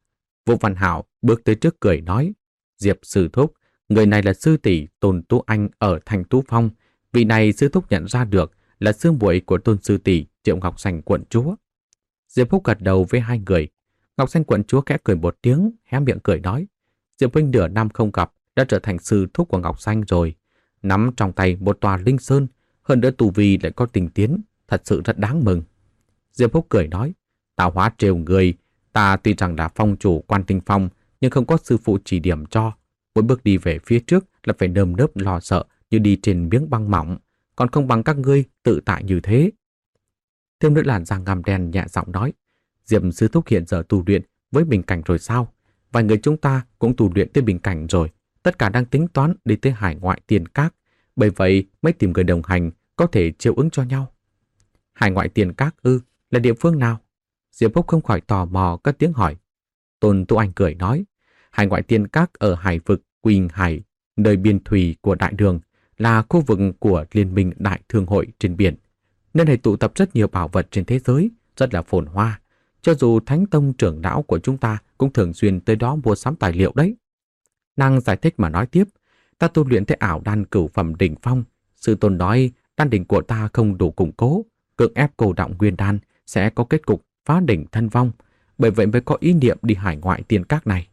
Vũ Văn Hạo bước tới trước cười nói: Diệp sư thúc, người này là sư tỷ Tôn Tú Anh ở Thành Tú Phong. Vị này sư thúc nhận ra được là sư muội của Tôn sư tỷ Triệu Ngọc Xanh quận chúa. Diệp Húc gật đầu với hai người. Ngọc Xanh quận chúa khẽ cười một tiếng, hé miệng cười nói: Diệp huynh nửa năm không gặp đã trở thành sư thúc của Ngọc Xanh rồi, nắm trong tay một tòa linh sơn, hơn nữa tu vi lại có tình tiến, thật sự rất đáng mừng. Diệp Húc cười nói: Tạo hóa trêu người, ta tuy rằng là phong chủ Quan Tinh Phong, nhưng không có sư phụ chỉ điểm cho, mỗi bước đi về phía trước là phải nơm nớp lo sợ như đi trên miếng băng mỏng, còn không bằng các ngươi tự tại như thế. Thiếu nữ làn da ngăm đen nhẹ giọng nói: Diệp sư thúc hiện giờ tu luyện với bình cảnh rồi sao? Vài người chúng ta cũng tu luyện tới bình cảnh rồi, tất cả đang tính toán đi tới hải ngoại tiền các, bởi vậy mới tìm người đồng hành có thể chiều ứng cho nhau. Hải ngoại tiền các ư, là địa phương nào? Diệp Húc không khỏi tò mò cất tiếng hỏi. Tôn Tú Anh cười nói: Hải ngoại tiền các ở hải vực Quỳnh Hải, nơi biên thủy của đại đường, là khu vực của Liên minh Đại Thương hội trên biển. Nơi này tụ tập rất nhiều bảo vật trên thế giới, rất là phồn hoa. Cho dù Thánh Tông trưởng lão của chúng ta cũng thường xuyên tới đó mua sắm tài liệu đấy. Nàng giải thích mà nói tiếp: Ta tu luyện tới ảo đan cửu phẩm đỉnh phong. Sư tôn nói đan đỉnh của ta không đủ củng cố, cưỡng ép cô động nguyên đan sẽ có kết cục phá đỉnh thân vong. Bởi vậy mới có ý niệm đi hải ngoại tiền các này.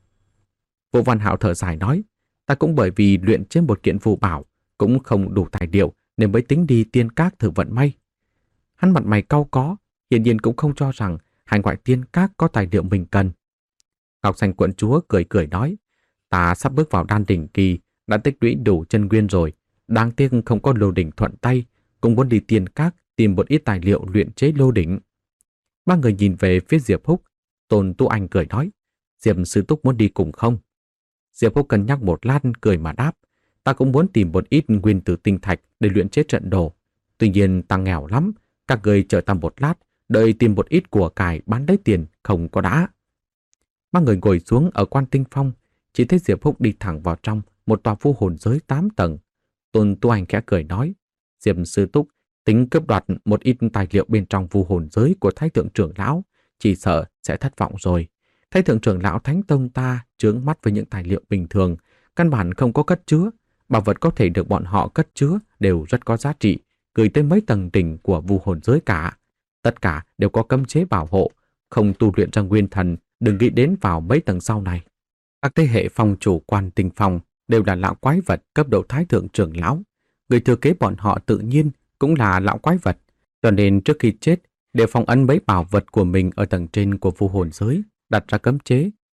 Vũ Văn Hạo thở dài nói: Ta cũng bởi vì luyện trên một kiện phù bảo cũng không đủ tài liệu nên mới tính đi tiên các thử vận may. Hắn mặt mày cau có, hiển nhiên cũng không cho rằng hải ngoại tiên các có tài liệu mình cần. Ngọc Xanh quận chúa cười cười nói: Ta sắp bước vào đan đỉnh kỳ, đã tích lũy đủ chân nguyên rồi, đáng tiếc không có lô đỉnh thuận tay, cũng muốn đi tiên các tìm một ít tài liệu luyện chế lô đỉnh. Ba người nhìn về phía Diệp Húc. Tôn Tú Anh cười nói: Diệp sư thúc muốn đi cùng không? Diệp Húc cân nhắc một lát cười mà đáp: Ta cũng muốn tìm một ít nguyên tử tinh thạch để luyện chế trận đồ. Tuy nhiên ta nghèo lắm, các người chờ ta một lát, đợi tìm một ít của cải bán lấy tiền không có đã. Ba người ngồi xuống ở Quan Tinh Phong, chỉ thấy Diệp Húc đi thẳng vào trong một tòa vu hồn giới tám tầng. Tôn Tú Anh khẽ cười nói: Diệp sư thúc tính cướp đoạt một ít tài liệu bên trong vu hồn giới của Thái thượng trưởng lão, chỉ sợ sẽ thất vọng rồi. Thái thượng trưởng lão Thánh Tông ta chướng mắt với những tài liệu bình thường, căn bản không có cất chứa. Bảo vật có thể được bọn họ cất chứa đều rất có giá trị, gửi tới mấy tầng đỉnh của vu hồn giới cả. Tất cả đều có cấm chế bảo hộ, không tu luyện ra nguyên thần, đừng nghĩ đến vào mấy tầng sau này. Các thế hệ phong chủ Quan Tinh Phong đều là lão quái vật cấp độ Thái thượng trưởng lão. Người thừa kế bọn họ tự nhiên cũng là lão quái vật, cho nên trước khi chết đều phong ấn mấy bảo vật của mình ở tầng trên của vu hồn giới, đặt ra cấm chế,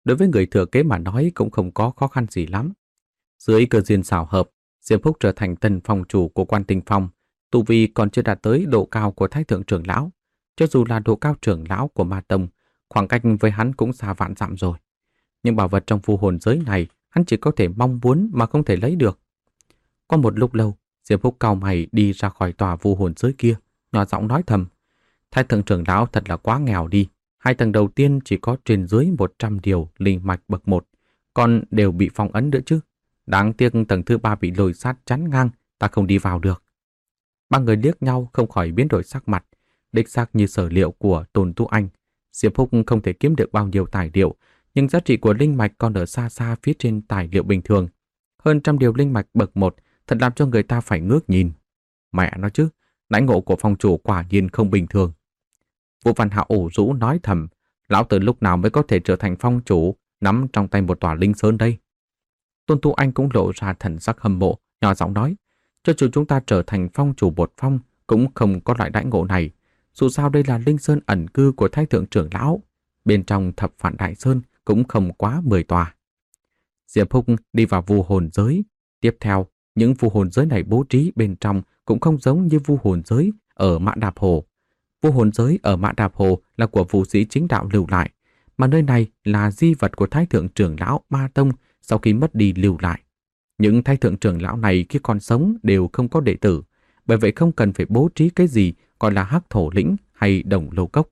đối với người thừa kế mà nói cũng không có khó khăn gì lắm. Dưới cơ duyên xảo hợp, Diệp Phúc trở thành tân phòng chủ của Quan Tinh Phong, tu vi còn chưa đạt tới độ cao của Thái thượng trưởng lão. Cho dù là độ cao trưởng lão của Ma Tông, khoảng cách với hắn cũng xa vạn dặm rồi. Nhưng bảo vật trong phù hồn giới này, hắn chỉ có thể mong muốn mà không thể lấy được. Qua một lúc lâu, Diệp Phúc cau mày đi ra khỏi tòa phù hồn giới kia, nhỏ giọng nói thầm: Thái thượng trưởng lão thật là quá nghèo đi. Hai tầng đầu tiên chỉ có trên dưới một trăm điều linh mạch bậc một, còn đều bị phong ấn nữa chứ. Đáng tiếc tầng thứ ba bị lôi sát chắn ngang, ta không đi vào được. Ba người liếc nhau không khỏi biến đổi sắc mặt. Đích xác như sở liệu của Tôn Tu Anh, Diệp Phúc không thể kiếm được bao nhiêu tài liệu, nhưng giá trị của linh mạch còn ở xa xa phía trên tài liệu bình thường. Hơn trăm điều linh mạch bậc một thật làm cho người ta phải ngước nhìn. Mẹ nó chứ, đãi ngộ của phong chủ quả nhiên không bình thường. Vũ Văn Hạo ủ rũ nói thầm, lão tử lúc nào mới có thể trở thành phong chủ, nắm trong tay một tòa linh sơn đây. Tôn Tu Anh cũng lộ ra thần sắc hâm mộ, nhỏ giọng nói, cho dù chúng ta trở thành phong chủ bột phong, cũng không có loại đãi ngộ này. Dù sao đây là linh sơn ẩn cư của Thái thượng trưởng lão, bên trong thập phản đại sơn cũng không quá mười tòa. Diệp Phúc đi vào vu hồn giới. Tiếp theo, những vu hồn giới này bố trí bên trong cũng không giống như vu hồn giới ở Mã Đạp Hồ. Vu hồn giới ở Mã Đạp Hồ là của vũ sĩ chính đạo lưu lại, mà nơi này là di vật của Thái thượng trưởng lão Ma Tông sau khi mất đi lưu lại. Những Thái thượng trưởng lão này khi còn sống đều không có đệ tử, bởi vậy không cần phải bố trí cái gì gọi là hắc thổ lĩnh hay đồng lô cốc.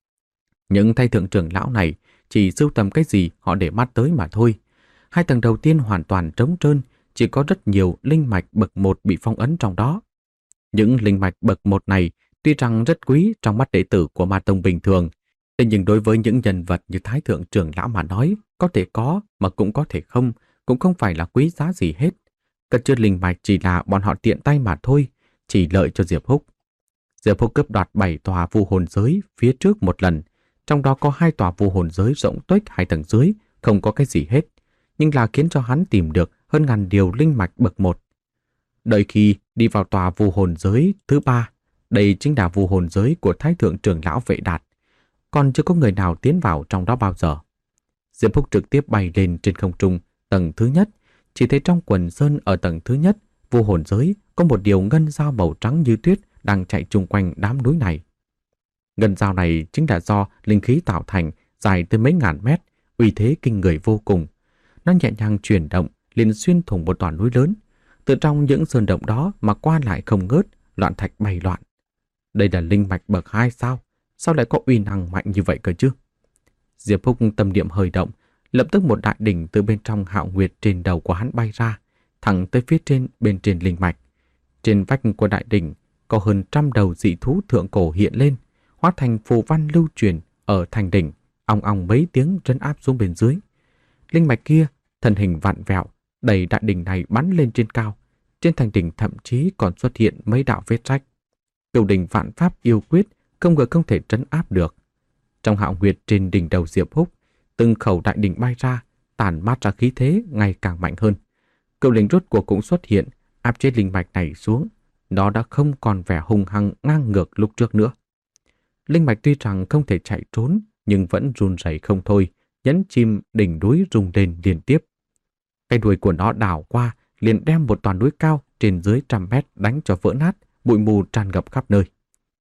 Những Thái thượng trưởng lão này chỉ sưu tầm cái gì họ để mắt tới mà thôi. Hai tầng đầu tiên hoàn toàn trống trơn, chỉ có rất nhiều linh mạch bậc một bị phong ấn trong đó. Những linh mạch bậc một này tuy rằng rất quý trong mắt đệ tử của Ma Tông bình thường, thế nhưng đối với những nhân vật như Thái thượng trưởng lão mà nói, có thể có mà cũng có thể không, cũng không phải là quý giá gì hết. Cất chứa linh mạch chỉ là bọn họ tiện tay mà thôi, chỉ lợi cho Diệp Phúc. Diệp Phúc cướp đoạt bảy tòa vu hồn giới phía trước một lần, trong đó có hai tòa vu hồn giới rộng tuếch hai tầng dưới, không có cái gì hết, nhưng là khiến cho hắn tìm được hơn ngàn điều linh mạch bậc một. Đợi khi đi vào tòa vu hồn giới thứ ba, đây chính là vu hồn giới của Thái thượng trưởng lão Vệ Đạt, còn chưa có người nào tiến vào trong đó bao giờ. Diệp Phúc trực tiếp bay lên trên không trung tầng thứ nhất, chỉ thấy trong quần sơn ở tầng thứ nhất, vu hồn giới có một điều ngân dao màu trắng như tuyết đang chạy chung quanh đám núi này. Ngân dao này chính là do linh khí tạo thành, dài tới mấy ngàn mét, uy thế kinh người vô cùng. Nó nhẹ nhàng chuyển động, liền xuyên thủng một tòa núi lớn. Từ trong những sơn động đó mà qua lại không ngớt, loạn thạch bay loạn. Đây là linh mạch bậc hai sao? Sao lại có uy năng mạnh như vậy cơ chứ? Diệp Phúc tâm niệm hơi động, lập tức một đại đỉnh từ bên trong hạo nguyệt trên đầu của hắn bay ra, thẳng tới phía trên bên trên linh mạch. Trên vách của đại đỉnh có hơn trăm đầu dị thú thượng cổ hiện lên, hóa thành phù văn lưu truyền ở thành đỉnh, ong ong mấy tiếng trấn áp xuống bên dưới. Linh mạch kia, thân hình vặn vẹo, đẩy đại đỉnh này bắn lên trên cao. Trên thành đỉnh thậm chí còn xuất hiện mấy đạo vết rách. Cửu đỉnh vạn pháp yêu quyết không ngờ không thể trấn áp được. Trong hạo nguyệt trên đỉnh đầu Diệp Phúc, từng khẩu đại đỉnh bay ra, tản mát ra khí thế ngày càng mạnh hơn. Cửu đỉnh rốt cuộc cũng xuất hiện, áp chế linh mạch này xuống. Nó đã không còn vẻ hung hăng ngang ngược lúc trước nữa. Linh mạch tuy rằng không thể chạy trốn, nhưng vẫn run rẩy không thôi, nhấn chim đỉnh núi rung lên liên tiếp. Cái đuôi của nó đảo qua, liền đem một toàn núi cao trên dưới trăm mét đánh cho vỡ nát, bụi mù tràn ngập khắp nơi.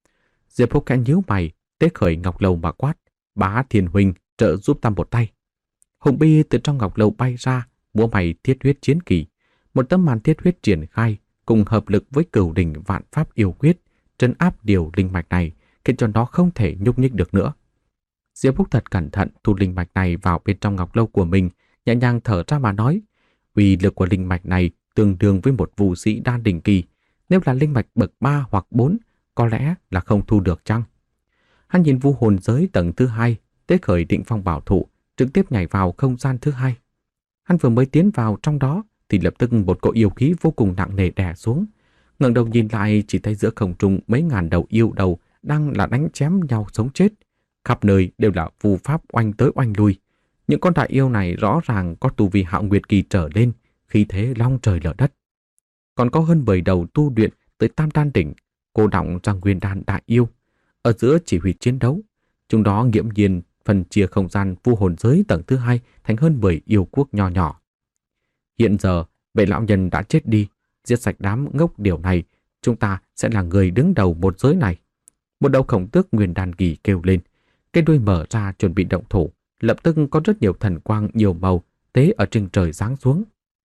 Diệp Phúc khẽ nhíu mày, tế khởi ngọc lầu mà quát, Bá Thiên huynh trợ giúp ta một tay. Hùng Bi từ trong ngọc lầu bay ra, múa mày thiết huyết chiến kỳ. Một tấm màn thiết huyết triển khai, cùng hợp lực với cửu đỉnh vạn pháp yêu quyết, trấn áp điều linh mạch này, khiến cho nó không thể nhúc nhích được nữa. Diệp Phúc thật cẩn thận thu linh mạch này vào bên trong ngọc lâu của mình, nhẹ nhàng thở ra mà nói, uy lực của linh mạch này tương đương với một vũ sĩ đan đỉnh kỳ, nếu là linh mạch bậc ba hoặc bốn, có lẽ là không thu được chăng? Hắn nhìn vu hồn giới tầng thứ hai, tế khởi định phong bảo thụ, trực tiếp nhảy vào không gian thứ hai. Hắn vừa mới tiến vào trong đó, thì lập tức một cỗ yêu khí vô cùng nặng nề đè xuống. Ngẩng đầu nhìn lại, chỉ thấy giữa không trung mấy ngàn đầu yêu đầu đang là đánh chém nhau sống chết. Khắp nơi đều là phù pháp oanh tới oanh lui. Những con đại yêu này rõ ràng có tu vi hạo nguyệt kỳ trở lên, khí thế long trời lở đất. Còn có hơn mười đầu tu luyện tới tam đan đỉnh, cô đọng ra nguyên đan đại yêu. Ở giữa chỉ huy chiến đấu, chúng đó nghiễm nhiên phân chia không gian vu hồn giới tầng thứ hai thành hơn mười yêu quốc nho nhỏ. Hiện giờ, vệ lão nhân đã chết đi, giết sạch đám ngốc điều này, chúng ta sẽ là người đứng đầu một giới này. Một đầu khổng tước nguyên đan kỳ kêu lên, cái đuôi mở ra chuẩn bị động thủ, lập tức có rất nhiều thần quang nhiều màu tế ở trên trời giáng xuống.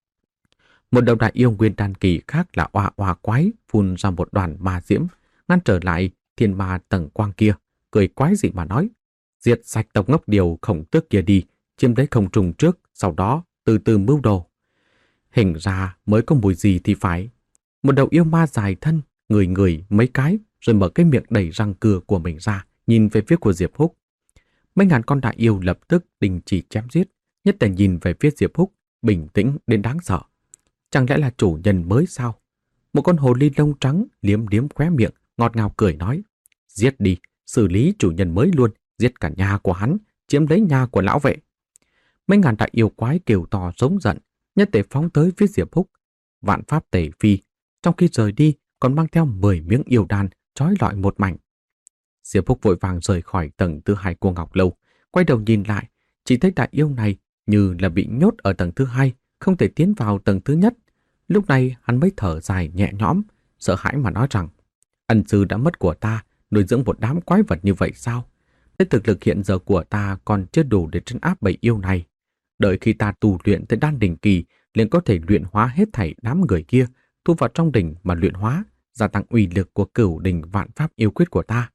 Một đầu đại yêu nguyên đan kỳ khác là oa oa quái phun ra một đoàn ma diễm, ngăn trở lại thiên ma tầng quang kia, cười quái dị mà nói, diệt sạch tộc ngốc điều khổng tước kia đi, chiếm lấy không trùng trước, sau đó từ từ mưu đồ. Hình ra mới có mùi gì thì phải. Một đầu yêu ma dài thân, người người mấy cái, rồi mở cái miệng đầy răng cưa của mình ra, nhìn về phía của Diệp Húc. Mấy ngàn con đại yêu lập tức đình chỉ chém giết, nhất là nhìn về phía Diệp Húc, bình tĩnh đến đáng sợ. Chẳng lẽ là chủ nhân mới sao? Một con hồ ly lông trắng liếm liếm khóe miệng, ngọt ngào cười nói, giết đi, xử lý chủ nhân mới luôn, giết cả nhà của hắn, chiếm lấy nhà của lão vệ. Mấy ngàn đại yêu quái kêu to giống giận, nhất tề phóng tới phía Diệp Húc. Vạn pháp tề phi, trong khi rời đi còn mang theo mười miếng yêu đan trói lọi một mảnh. Diệp Húc vội vàng rời khỏi tầng thứ hai của Ngọc Lâu, quay đầu nhìn lại, chỉ thấy đại yêu này như là bị nhốt ở tầng thứ hai, không thể tiến vào tầng thứ nhất. Lúc này hắn mới thở dài nhẹ nhõm, sợ hãi mà nói rằng, ân sư đã mất của ta, nuôi dưỡng một đám quái vật như vậy sao? Thế thực lực hiện giờ của ta còn chưa đủ để trấn áp bầy yêu này. Đợi khi ta tu luyện tới đan đỉnh kỳ, liền có thể luyện hóa hết thảy đám người kia, thu vào trong đỉnh mà luyện hóa, gia tăng uy lực của cửu đỉnh vạn pháp yêu quyết của ta.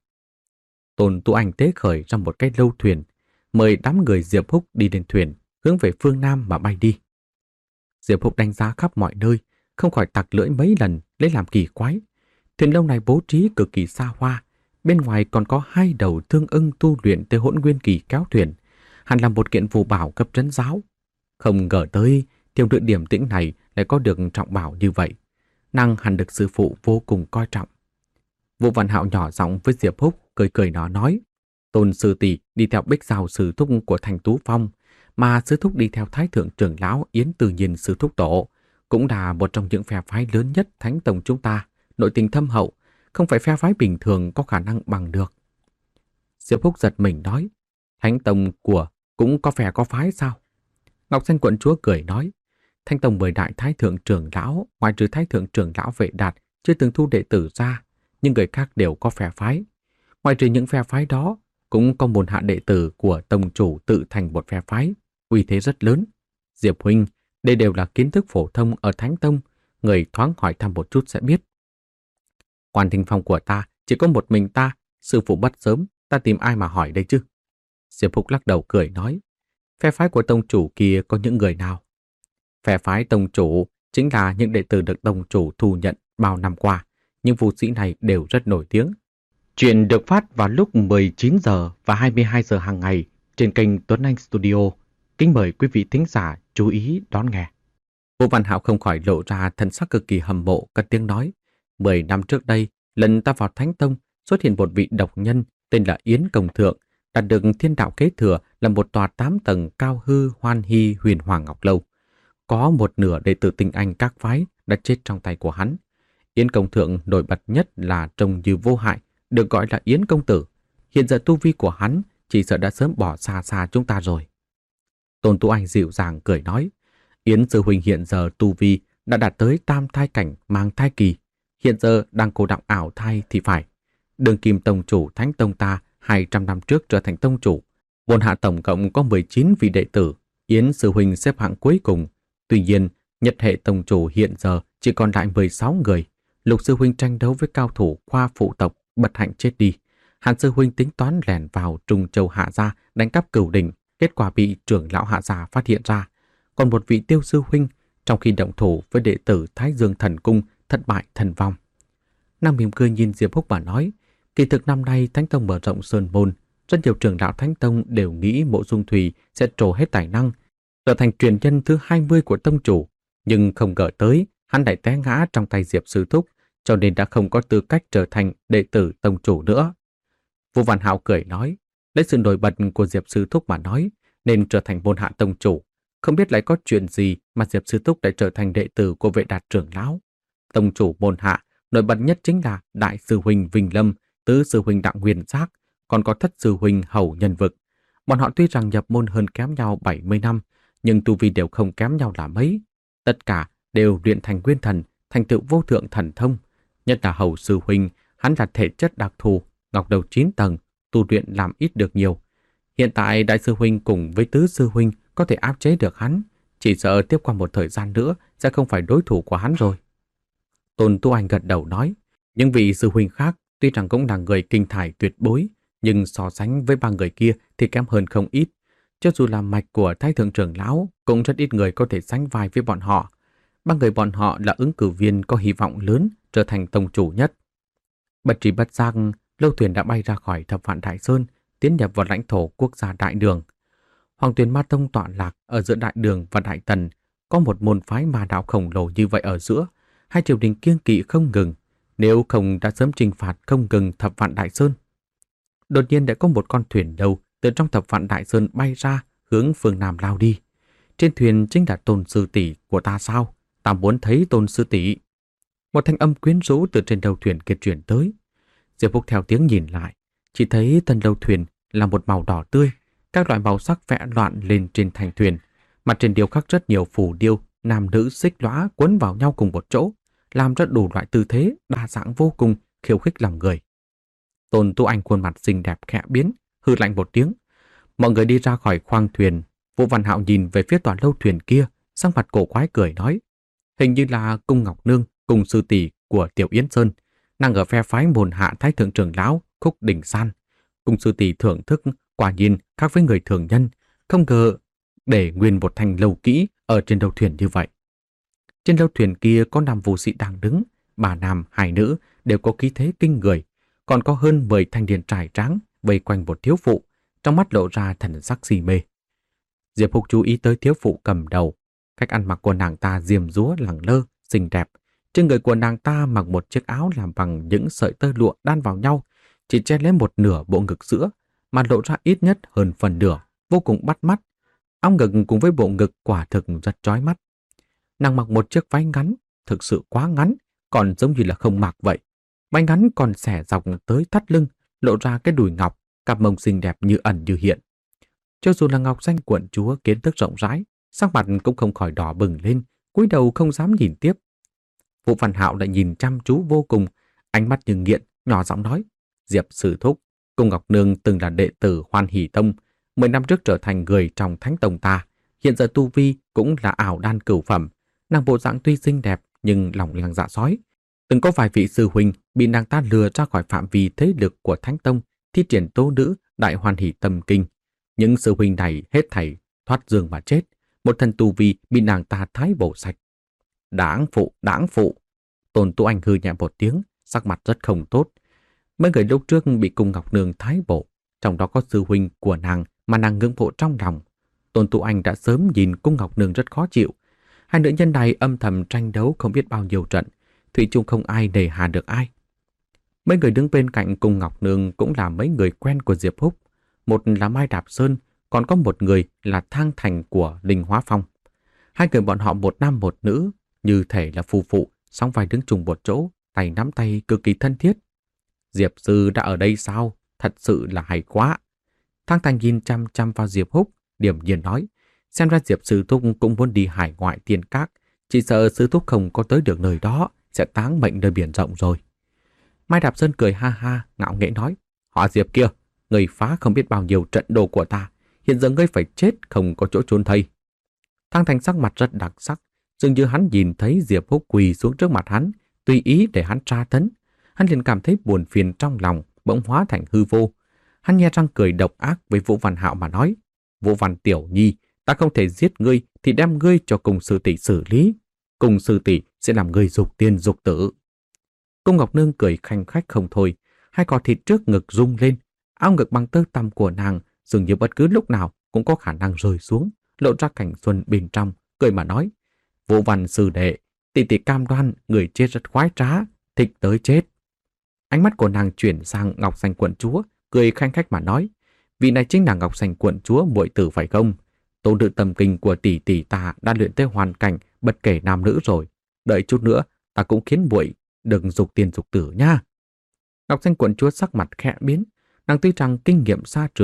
Tôn Tu Anh tế khởi ra một cái lâu thuyền, mời đám người Diệp Húc đi lên thuyền, hướng về phương Nam mà bay đi. Diệp Húc đánh giá khắp mọi nơi, không khỏi tặc lưỡi mấy lần lấy làm kỳ quái. Thuyền lâu này bố trí cực kỳ xa hoa, bên ngoài còn có hai đầu thương ưng tu luyện tới hỗn nguyên kỳ kéo thuyền, hẳn là một kiện phù bảo cấp trấn giáo. Không ngờ tới thiếu nữ điểm tĩnh này lại có được trọng bảo như vậy, nàng hẳn được sư phụ vô cùng coi trọng. Vũ Văn Hạo nhỏ giọng với Diệp Húc, cười cười nó nói, Tôn sư tỷ đi theo Bích Giao sư thúc của Thành Tú Phong, mà sư thúc đi theo Thái thượng trưởng lão Yến Từ Nhiên sư thúc tổ, cũng là một trong những phe phái lớn nhất Thánh Tông chúng ta, nội tình thâm hậu, không phải phe phái bình thường có khả năng bằng được. Diệp Húc giật mình nói, Thánh Tông của cũng có phe có phái sao? Ngọc Xanh quận chúa cười nói, Thánh Tông mười đại Thái thượng trưởng lão, ngoài trừ Thái thượng trưởng lão Vệ Đạt chưa từng thu đệ tử ra, nhưng người khác đều có phe phái. Ngoài trừ những phe phái đó, cũng có môn hạ đệ tử của tông chủ tự thành một phe phái, uy thế rất lớn. Diệp huynh, đây đều là kiến thức phổ thông ở Thánh Tông, người thoáng hỏi thăm một chút sẽ biết. Quan Thính Phong của ta chỉ có một mình ta, sư phụ bắt sớm, ta tìm ai mà hỏi đây chứ? Diệp Húc lắc đầu cười nói, phe phái của tông chủ kia có những người nào? Phe phái tông chủ chính là những đệ tử được tông chủ thu nhận bao năm qua, nhưng vũ sĩ này đều rất nổi tiếng. Chuyện được phát vào lúc mười chín giờ và hai mươi hai giờ hàng ngày trên kênh Tuấn Anh Studio. Kính mời quý vị thính giả chú ý đón nghe. Vũ Văn Hạo không khỏi lộ ra thần sắc cực kỳ hâm mộ, cất tiếng nói, Mười năm trước đây, lần ta vào Thánh Tông, xuất hiện một vị độc nhân tên là Yến Công Thượng, đạt được thiên đạo kế thừa là một tòa tám tầng cao hư hoan hy huyền hoàng ngọc lâu. Có một nửa đệ tử tinh anh các phái đã chết trong tay của hắn. Yến Công Thượng nổi bật nhất là trông như vô hại, được gọi là Yến Công Tử. Hiện giờ tu vi của hắn chỉ sợ đã sớm bỏ xa xa chúng ta rồi. Tôn Tu Anh dịu dàng cười nói, Yến sư huynh hiện giờ tu vi đã đạt tới tam thai cảnh mang thai kỳ, hiện giờ đang cố đọng ảo thai thì phải. Đường kim tông chủ Thánh Tông ta hai trăm năm trước trở thành tông chủ. Môn hạ tổng cộng có mười chín vị đệ tử, Yến sư huynh xếp hạng cuối cùng. Tuy nhiên, nhật hệ tông chủ hiện giờ chỉ còn lại mười sáu người. Lục sư huynh tranh đấu với cao thủ khoa phụ tộc, bất hạnh chết đi. Hàn sư huynh tính toán lẻn vào Trung Châu Hạ Gia đánh cắp cửu đỉnh, kết quả bị trưởng lão Hạ Gia phát hiện ra. Còn một vị Tiêu sư huynh trong khi động thủ với đệ tử Thái Dương Thần Cung thất bại thần vong. Nàng mỉm cười nhìn Diệp Húc mà nói, kỳ thực năm nay Thánh Tông mở rộng sơn môn, rất nhiều trưởng lão Thánh Tông đều nghĩ Mộ Dung Thủy sẽ trổ hết tài năng, trở thành truyền nhân thứ hai mươi của tông chủ, nhưng không ngờ tới hắn lại té ngã trong tay Diệp sư thúc, cho nên đã không có tư cách trở thành đệ tử tông chủ nữa. Vũ Văn Hạo cười nói, lấy sự nổi bật của Diệp sư thúc mà nói, nên trở thành môn hạ tông chủ. Không biết lại có chuyện gì mà Diệp sư thúc lại trở thành đệ tử của Vệ Đạt trưởng lão. Tông chủ môn hạ nổi bật nhất chính là đại sư huynh Vinh Lâm, tứ sư huynh Đặng Nguyên Giác, còn có thất sư huynh Hầu Nhân Vực. Bọn họ tuy rằng nhập môn hơn kém nhau bảy mươi năm, nhưng tu vi đều không kém nhau là mấy. Tất cả đều luyện thành nguyên thần, thành tựu vô thượng thần thông. Nhất là Hầu sư huynh, hắn là thể chất đặc thù, ngọc đầu chín tầng, tu luyện làm ít được nhiều. Hiện tại đại sư huynh cùng với tứ sư huynh có thể áp chế được hắn, chỉ sợ tiếp qua một thời gian nữa sẽ không phải đối thủ của hắn rồi. Tôn Tu Anh gật đầu nói, những vị sư huynh khác tuy rằng cũng là người kinh thải tuyệt bối, nhưng so sánh với ba người kia thì kém hơn không ít. Cho dù là mạch của Thái Thượng trưởng lão, cũng rất ít người có thể sánh vai với bọn họ. Ba người bọn họ là ứng cử viên có hy vọng lớn trở thành tông chủ nhất. Bất trí bất giác, lâu thuyền đã bay ra khỏi Thập Vạn Đại Sơn, tiến nhập vào lãnh thổ quốc gia Đại Đường. Hoàng Tuyền Ma Tông tọa lạc ở giữa Đại Đường và Đại Tần, có một môn phái ma đạo khổng lồ như vậy ở giữa, hai triều đình kiêng kỵ không ngừng, nếu không đã sớm trừng phạt không ngừng Thập Vạn Đại Sơn. Đột nhiên đã có một con thuyền đầu từ trong Thập Vạn Đại Sơn bay ra, hướng phương Nam lao đi. Trên thuyền chính là Tôn sư tỷ của ta sao? Ta muốn thấy Tôn sư tỷ. Một thanh âm quyến rũ từ trên đầu thuyền kia truyền tới. Diệp Phúc theo tiếng nhìn lại, chỉ thấy thân đầu thuyền là một màu đỏ tươi, các loại màu sắc vẽ loạn lên trên thành thuyền. Mặt trên điêu khắc rất nhiều phù điêu, nam nữ xích lõa quấn vào nhau cùng một chỗ, làm rất đủ loại tư thế, đa dạng vô cùng, khiêu khích lòng người. Tôn Tu Anh khuôn mặt xinh đẹp khẽ biến, hừ lạnh một tiếng. Mọi người đi ra khỏi khoang thuyền. Vũ Văn Hạo nhìn về phía tòa lâu thuyền kia, sắc mặt cổ quái cười nói, hình như là Cung Ngọc Nương cùng sư tỷ của Tiểu Yến Sơn, nàng ở phe phái môn hạ Thái Thượng trưởng lão Khúc Đình San. Cung sư tỷ thưởng thức quả nhiên khác với người thường nhân, không ngờ để nguyên một thành lâu kỹ ở trên đầu thuyền như vậy. Trên lâu thuyền kia có năm vũ sĩ đang đứng, ba nam hai nữ đều có khí thế kinh người, còn có hơn mười thanh niên trai tráng vây quanh một thiếu phụ, trong mắt lộ ra thần sắc si mê. Diệp Húc chú ý tới thiếu phụ cầm đầu, cách ăn mặc của nàng ta diêm dúa lẳng lơ, xinh đẹp. Trên người của nàng ta mặc một chiếc áo làm bằng những sợi tơ lụa đan vào nhau, chỉ che lấy một nửa bộ ngực giữa, mà lộ ra ít nhất hơn phần nửa, vô cùng bắt mắt. Áo ngực cùng với bộ ngực quả thực rất chói mắt. Nàng mặc một chiếc váy ngắn, thực sự quá ngắn, còn giống như là không mặc vậy. Váy ngắn còn xẻ dọc tới thắt lưng, lộ ra cái đùi ngọc, cặp mông xinh đẹp như ẩn như hiện. Cho dù là Ngọc Danh quận chúa kiến thức rộng rãi, sắc mặt cũng không khỏi đỏ bừng lên, cúi đầu không dám nhìn tiếp. Vũ Văn Hạo lại nhìn chăm chú vô cùng, ánh mắt như nghiện, nhỏ giọng nói, Diệp sư thúc, Cung Ngọc Nương từng là đệ tử Hoan Hỷ Tông, mười năm trước trở thành người trong Thánh Tông ta, hiện giờ tu vi cũng là ảo đan cửu phẩm. Nàng bộ dạng tuy xinh đẹp nhưng lòng lang dạ sói. Từng có vài vị sư huynh bị nàng ta lừa ra khỏi phạm vi thế lực của Thánh Tông, thi triển tố nữ Đại Hoan Hỷ Tâm Kinh. Những sư huynh này hết thảy thoát giường mà chết, một thân tu vi bị nàng ta thái bổ sạch. Đáng phụ, đáng phụ. Tôn Tu Anh hư nhẹ một tiếng, sắc mặt rất không tốt. Mấy người lúc trước bị Cung Ngọc Nương thái bổ, trong đó có sư huynh của nàng mà nàng ngưỡng mộ trong lòng. Tôn Tu Anh đã sớm nhìn Cung Ngọc Nương rất khó chịu. Hai nữ nhân này âm thầm tranh đấu không biết bao nhiêu trận, thủy chung không ai nề hà được ai. Mấy người đứng bên cạnh Cung Ngọc Nương cũng là mấy người quen của Diệp Húc. Một là Mai Đạp Sơn, còn có một người là Thang Thành của Linh Hóa Phong. Hai người bọn họ một nam một nữ, như thể là phu phụ, song vai đứng chung một chỗ, tay nắm tay cực kỳ thân thiết. Diệp sư đã ở đây sao? Thật sự là hay quá. Thang Thành nhìn chăm chăm vào Diệp Húc, điềm nhiên nói, xem ra Diệp sư thúc cũng muốn đi hải ngoại tiên các, chỉ sợ sư thúc không có tới được nơi đó, sẽ táng mệnh nơi biển rộng rồi. Mai Đạp Sơn cười ha ha, ngạo nghễ nói, họ Diệp kia, người phá không biết bao nhiêu trận đồ của ta, hiện giờ ngươi phải chết không có chỗ trốn thây. Thang Thành sắc mặt rất đặc sắc, dường như hắn nhìn thấy Diệp Húc quỳ xuống trước mặt hắn, tùy ý để hắn tra tấn. Hắn liền cảm thấy buồn phiền trong lòng, bỗng hóa thành hư vô. Hắn nhe răng cười độc ác với Vũ Văn Hạo mà nói, Vũ Văn tiểu nhi, ta không thể giết ngươi thì đem ngươi cho Cung sư tỷ xử lý. Cung sư tỷ sẽ làm ngươi dục tiên dục tử. Cung Ngọc Nương cười khanh khách không thôi, hai cò thịt trước ngực rung lên, áo ngực bằng tơ tằm của nàng dường như bất cứ lúc nào cũng có khả năng rơi xuống, lộ ra cảnh xuân bên trong, cười mà nói, Vũ Văn sư đệ, tỷ tỷ cam đoan người chết rất khoái trá, thích tới chết. Ánh mắt của nàng chuyển sang Ngọc Xanh quận chúa, cười khanh khách mà nói, vị này chính là Ngọc Xanh quận chúa muội tử phải không? Tôn nữ tâm kinh của tỷ tỷ ta đã luyện tới hoàn cảnh bất kể nam nữ rồi, đợi chút nữa ta cũng khiến muội đừng dục tiên dục tử nha. Ngọc Xanh quận chúa sắc mặt khẽ biến, nàng tuy rằng kinh nghiệm xa trường,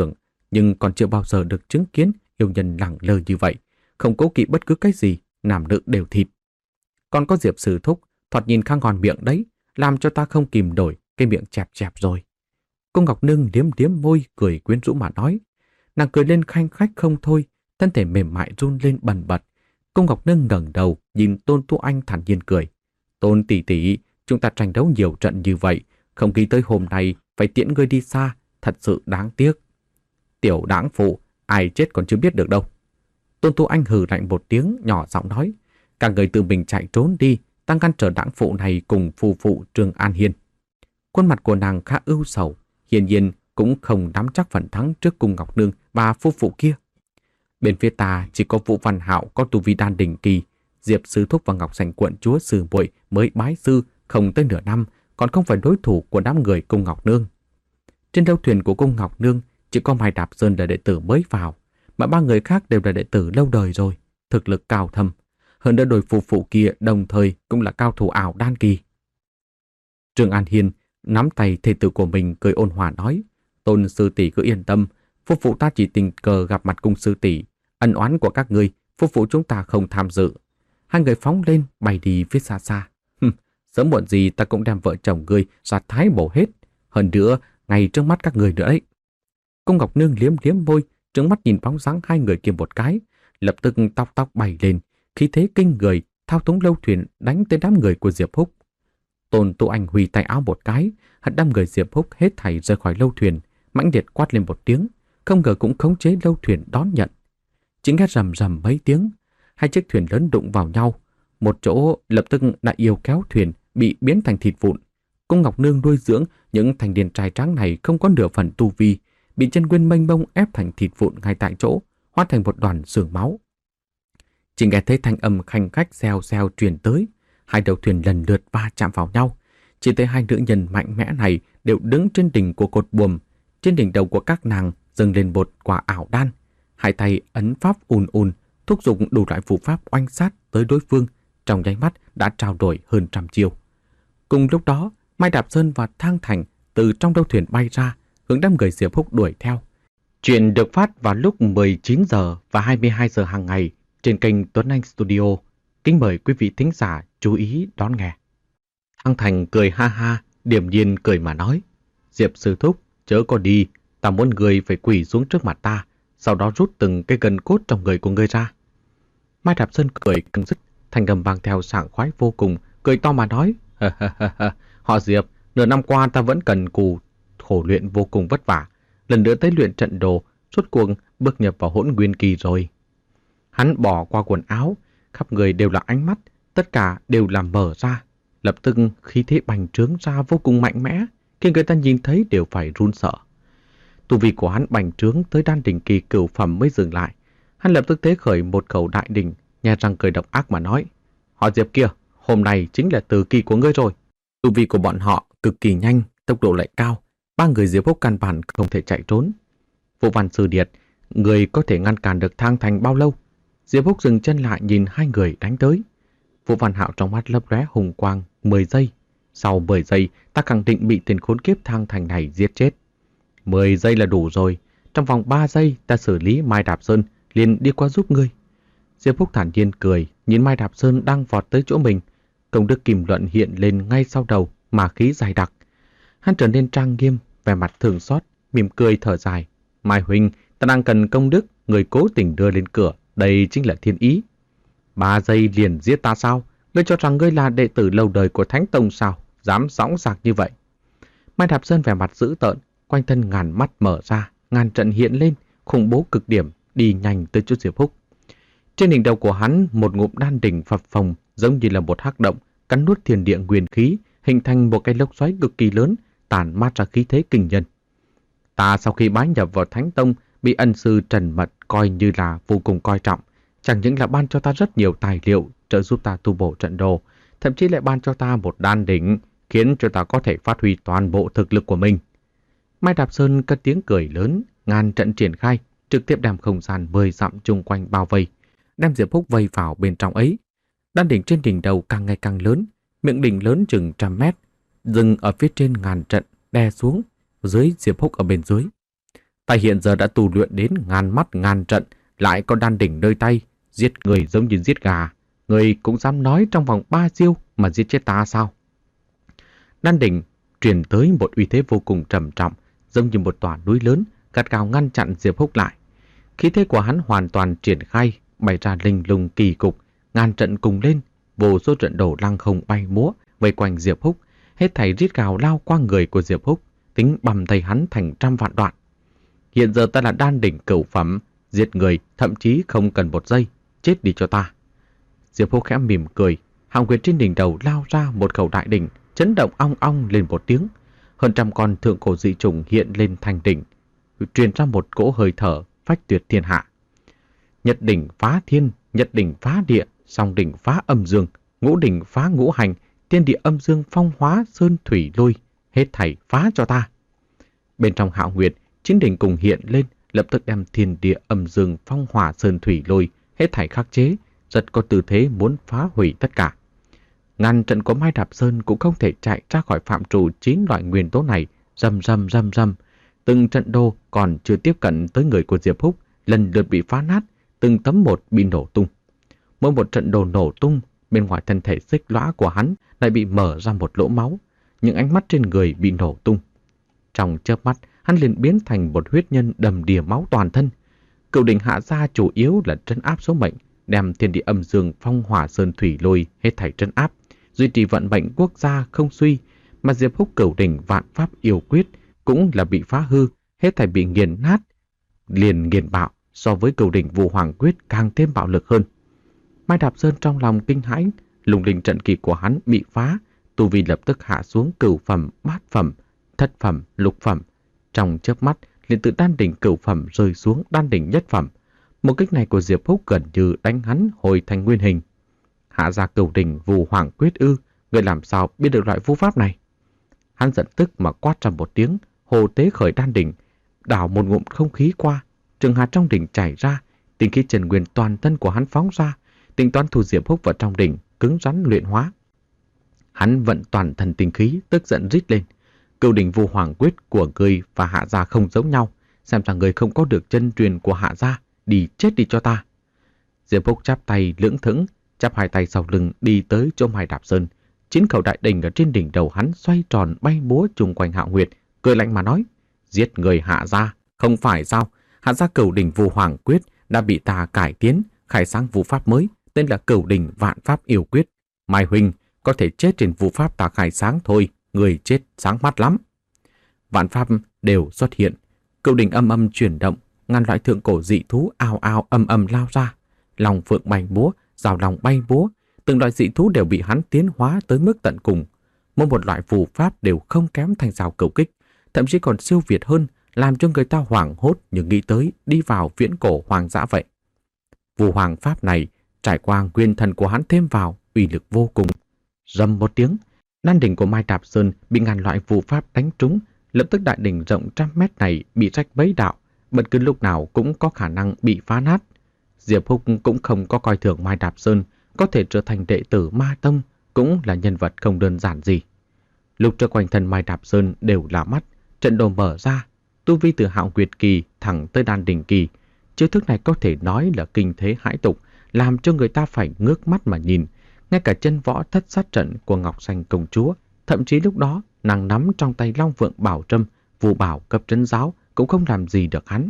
nhưng còn chưa bao giờ được chứng kiến yêu nhân lẳng lơ như vậy, không cố kỵ bất cứ cái gì, nam nữ đều thịt. Còn có Diệp Sư Thúc, thoạt nhìn khang ngon miệng đấy, làm cho ta không kìm nổi cái miệng chẹp chẹp rồi. Cô Ngọc Nương liếm liếm môi, cười quyến rũ mà nói. Nàng cười lên khanh khách không thôi, thân thể mềm mại run lên bần bật. Cô Ngọc Nương ngẩng đầu, nhìn Tôn Tu Anh thản nhiên cười. Tôn tỷ tỷ, chúng ta tranh đấu nhiều trận như vậy, không nghĩ tới hôm nay phải tiễn ngươi đi xa, thật sự đáng tiếc. Tiểu đáng phụ, ai chết còn chưa biết được đâu. Tôn Tu Anh hừ lạnh một tiếng, nhỏ giọng nói. Cả người tự mình chạy trốn đi, ta ngăn trở đáng phụ này cùng phù phụ Trương An Hiên. Khuôn mặt của nàng khá ưu sầu, hiển nhiên cũng không nắm chắc phần thắng trước Cung Ngọc Nương và phu phụ kia. Bên phía ta chỉ có Vũ Văn Hạo có tu vi đan đỉnh kỳ, Diệp Sư Thúc và Ngọc Sành quận chúa Sư Muội mới bái sư không tới nửa năm, còn không phải đối thủ của đám người Cung Ngọc Nương. Trên lâu thuyền của Cung Ngọc Nương chỉ có Mai Đạp Sơn là đệ tử mới vào, mà ba người khác đều là đệ tử lâu đời rồi, thực lực cao thâm. Hơn nữa đôi phu phụ kia đồng thời cũng là cao thủ ảo đan kỳ. Trương An Hiên nắm tay thê tử của mình cười ôn hòa nói. Tôn sư tỷ cứ yên tâm, phu phụ ta chỉ tình cờ gặp mặt cung sư tỷ, ân oán của các ngươi, phu phụ chúng ta không tham dự. Hai người phóng lên bay đi phía xa xa. Sớm muộn gì ta cũng đem vợ chồng ngươi ra thái bổ hết, hơn nữa ngay trước mắt các người nữa đấy. Cung Ngọc Nương liếm liếm môi, trừng mắt nhìn bóng dáng hai người kia một cái, lập tức tóc tóc bay lên, khí thế kinh người, thao túng lâu thuyền đánh tới đám người của Diệp Húc. Tôn Tu Anh huy tay áo một cái, hất đám người Diệp Húc hết thảy rời khỏi lâu thuyền, mãnh liệt quát lên một tiếng, không ngờ cũng khống chế lâu thuyền đón nhận. Chỉ nghe rầm rầm mấy tiếng, hai chiếc thuyền lớn đụng vào nhau, một chỗ lập tức đã yêu kéo thuyền bị biến thành thịt vụn. Cung Ngọc Nương nuôi dưỡng những thành niên trai tráng này không có nửa phần tu vi, bị chân nguyên mênh mông ép thành thịt vụn ngay tại chỗ, hóa thành một đoàn xương máu. Chỉ nghe thấy thanh âm khanh khách xèo xèo truyền tới, hai đầu thuyền lần lượt va chạm vào nhau. Chỉ thấy hai nữ nhân mạnh mẽ này đều đứng trên đỉnh của cột buồm, trên đỉnh đầu của các nàng dâng lên một quả ảo đan, hai tay ấn pháp ùn ùn, thúc giục đủ loại phù pháp oanh sát tới đối phương, trong nháy mắt đã trao đổi hơn trăm chiêu. Cùng lúc đó, Mai Đạp Sơn và Thang Thành từ trong đâu thuyền bay ra, hướng đám người Diệp Húc đuổi theo. Chuyện được phát vào lúc mười chín giờ và hai mươi hai giờ hàng ngày trên kênh Tuấn Anh Studio. Kính mời quý vị thính giả chú ý đón nghe. Thang Thành cười ha ha, điềm nhiên cười mà nói. Diệp Sư Thúc, chớ có đi, ta muốn người phải quỳ xuống trước mặt ta, sau đó rút từng cái gân cốt trong người của ngươi ra. Mai Đạp Sơn cười căng dứt, thanh âm vang theo sảng khoái vô cùng, cười to mà nói. Họ Diệp, nửa năm qua ta vẫn cần cù khổ luyện vô cùng vất vả, lần nữa tới luyện trận đồ, suốt cuộc bước nhập vào hỗn nguyên kỳ rồi. Hắn bỏ qua quần áo, khắp người đều là ánh mắt, tất cả đều là mở ra. Lập tức khí thế bành trướng ra vô cùng mạnh mẽ, khi người ta nhìn thấy đều phải run sợ. Tu vi của hắn bành trướng tới đan đỉnh kỳ cửu phẩm mới dừng lại. Hắn lập tức tế khởi một khẩu đại đỉnh, nhe răng cười độc ác mà nói. Họ Diệp kia, hôm nay chính là từ kỳ của ngươi rồi. Tu vi của bọn họ cực kỳ nhanh, tốc độ lại cao. Ba người Diệp Húc căn bản không thể chạy trốn. Vũ Văn Sư Điệt, người có thể ngăn cản được Thang Thành bao lâu? Diệp Húc dừng chân lại nhìn hai người đánh tới. Vũ Văn Hạo trong mắt lấp lóe hùng quang mười giây. Sau mười giây, ta khẳng định bị tên khốn kiếp Thang Thành này giết chết. mười giây là đủ rồi. Trong vòng ba giây, ta xử lý Mai Đạp Sơn, liền đi qua giúp ngươi. Diệp Húc thản nhiên cười, nhìn Mai Đạp Sơn đang vọt tới chỗ mình. Công đức Kim Luận hiện lên ngay sau đầu, mà khí dày đặc. Hắn trở nên trang nghiêm, vẻ mặt thương xót, mỉm cười thở dài. Mai huynh, ta đang cần công đức, người cố tình đưa lên cửa, đây chính là thiên ý. Ba giây liền giết ta sao? Ngươi cho rằng ngươi là đệ tử lâu đời của Thánh Tông sao? Dám sõng sạc như vậy? Mai Đạp Sơn vẻ mặt dữ tợn, quanh thân ngàn mắt mở ra, ngàn trận hiện lên, khủng bố cực điểm, đi nhanh tới chỗ Diệp Húc. Trên đỉnh đầu của hắn, một ngụm đan đỉnh phập phồng, giống như là một hắc động, cắn nuốt thiên địa nguyên khí, hình thành một cái lốc xoáy cực kỳ lớn, tản mát ra khí thế kinh nhân. Ta sau khi bái nhập vào Thánh Tông, bị ân sư Trần Mật coi như là vô cùng coi trọng, chẳng những là ban cho ta rất nhiều tài liệu trợ giúp ta tu bổ trận đồ, thậm chí lại ban cho ta một đan đỉnh, khiến cho ta có thể phát huy toàn bộ thực lực của mình. Mai Đạp Sơn cất tiếng cười lớn, ngàn trận triển khai, trực tiếp đem không gian mười dặm chung quanh bao vây, đem Diệp Húc vây vào bên trong ấy. Đan đỉnh trên đỉnh đầu càng ngày càng lớn, miệng đỉnh lớn chừng trăm mét, dừng ở phía trên ngàn trận đè xuống, dưới Diệp Húc ở bên dưới. Ta hiện giờ đã tu luyện đến ngàn mắt ngàn trận, lại có đan đỉnh nơi tay, giết người giống như giết gà. Người cũng dám nói trong vòng ba chiêu mà giết chết ta sao? Đan đỉnh truyền tới một uy thế vô cùng trầm trọng, giống như một tòa núi lớn, gắt gao ngăn chặn Diệp Húc lại. Khí thế của hắn hoàn toàn triển khai, bày ra linh lung kỳ cục, ngàn trận cùng lên, vô số trận đồ lăng không bay múa vây quanh Diệp Húc, hết thảy rít gào lao qua người của Diệp Húc, tính bầm thây hắn thành trăm vạn đoạn. Hiện giờ ta là đan đỉnh cửu phẩm, giết người thậm chí không cần một giây, chết đi cho ta. Diệp Húc khẽ mỉm cười, hạng nguyệt trên đỉnh đầu lao ra một khẩu đại đỉnh, chấn động ong ong lên một tiếng. Hơn trăm con thượng cổ dị trùng hiện lên thành đỉnh, truyền ra một cỗ hơi thở phách tuyệt thiên hạ. Nhật đỉnh phá thiên, nhật đỉnh phá địa, song đỉnh phá âm dương, ngũ đỉnh phá ngũ hành, thiên địa âm dương phong hóa sơn thủy lôi, hết thảy phá cho ta. Bên trong hạo nguyệt, chín đỉnh cùng hiện lên, lập tức đem thiên địa âm dương phong hỏa sơn thủy lôi, hết thảy khắc chế, rất có tư thế muốn phá hủy tất cả. Ngàn trận của Mai Đạp Sơn cũng không thể chạy ra khỏi phạm trù chín loại nguyên tố này, rầm rầm rầm rầm. Từng trận đồ còn chưa tiếp cận tới người của Diệp Húc, lần lượt bị phá nát, từng tấm một bị nổ tung. Mỗi một trận đồ nổ tung, bên ngoài thân thể xích lõa của hắn lại bị mở ra một lỗ máu, những ánh mắt trên người bị nổ tung. Trong chớp mắt, hắn liền biến thành một huyết nhân đầm đìa máu toàn thân. Cựu đỉnh hạ gia chủ yếu là trấn áp số mệnh, đem thiên địa âm dương phong hỏa sơn thủy lôi hết thảy trấn áp, duy trì vận mệnh quốc gia không suy, mà Diệp Húc cửu đỉnh vạn pháp yêu quyết cũng là bị phá hư, hết thảy bị nghiền nát, liền nghiền bạo, so với cửu đỉnh Vũ Hoàng quyết càng thêm bạo lực hơn. Mai Đạp Sơn trong lòng kinh hãi, lùng linh trận kỳ của hắn bị phá, tu vi lập tức hạ xuống cửu phẩm, bát phẩm, thất phẩm, lục phẩm. Trong chớp mắt, liền từ đan đỉnh cửu phẩm rơi xuống đan đỉnh nhất phẩm. Một kích này của Diệp Húc gần như đánh hắn hồi thành nguyên hình. Hạ ra cửu đỉnh Vũ Hoàng quyết ư, người làm sao biết được loại vũ pháp này? Hắn giận tức mà quát ra một tiếng, hồ tế khởi đan đỉnh, đảo một ngụm không khí qua, trường hạt trong đỉnh chảy ra, tinh khí trần nguyên toàn thân của hắn phóng ra, tính toán thu Diệp Húc vào trong đỉnh, cứng rắn luyện hóa. Hắn vận toàn thần tinh khí, tức giận rít lên. Cửu đỉnh Vũ Hoàng quyết của ngươi và Hạ gia không giống nhau, xem ra ngươi không có được chân truyền của Hạ gia, đi chết đi cho ta. Diệp Húc chắp tay lưỡng thững, chắp hai tay sau lưng đi tới chỗ Mai Đạp Sơn. Chín khẩu đại đỉnh ở trên đỉnh đầu hắn xoay tròn bay múa chung quanh Hạo Nguyệt, cười lạnh mà nói: giết người Hạ gia, không phải sao? Hạ gia cửu đỉnh Vũ Hoàng quyết đã bị ta cải tiến, khai sáng vũ pháp mới, tên là cửu đỉnh vạn pháp yêu quyết. Mai huynh có thể chết trên vũ pháp ta khai sáng thôi, người chết sáng mắt lắm. Vạn pháp đều xuất hiện, cửu đỉnh âm âm chuyển động, ngàn loại thượng cổ dị thú ào ào âm âm lao ra, long phượng bay múa, rào lòng bay múa, từng loại dị thú đều bị hắn tiến hóa tới mức tận cùng. Mỗi một loại phù pháp đều không kém thành rào cửu kích, thậm chí còn siêu việt hơn, làm cho người ta hoảng hốt như nghĩ tới đi vào viễn cổ hoàng dã vậy. Vũ Hoàng pháp này trải qua nguyên thần của hắn thêm vào, uy lực vô cùng. Rầm một tiếng, đan đỉnh của Mai Đạp Sơn bị ngàn loại phù pháp đánh trúng, lập tức đại đỉnh rộng trăm mét này bị rách mấy đạo, bất cứ lúc nào cũng có khả năng bị phá nát. Diệp Húc cũng không có coi thường Mai Đạp Sơn, có thể trở thành đệ tử Ma Tông, cũng là nhân vật không đơn giản gì. Lúc trước quanh thân Mai Đạp Sơn đều là mắt, trận đồ mở ra, tu vi từ Hạo Nguyệt kỳ thẳng tới đan đỉnh kỳ, chiêu thức này có thể nói là kinh thế hãi tục, làm cho người ta phải ngước mắt mà nhìn. Ngay cả chân võ thất sát trận của Ngọc Xanh công chúa, thậm chí lúc đó nàng nắm trong tay Long Phượng Bảo Trâm, Vũ Bảo cấp trấn giáo cũng không làm gì được hắn.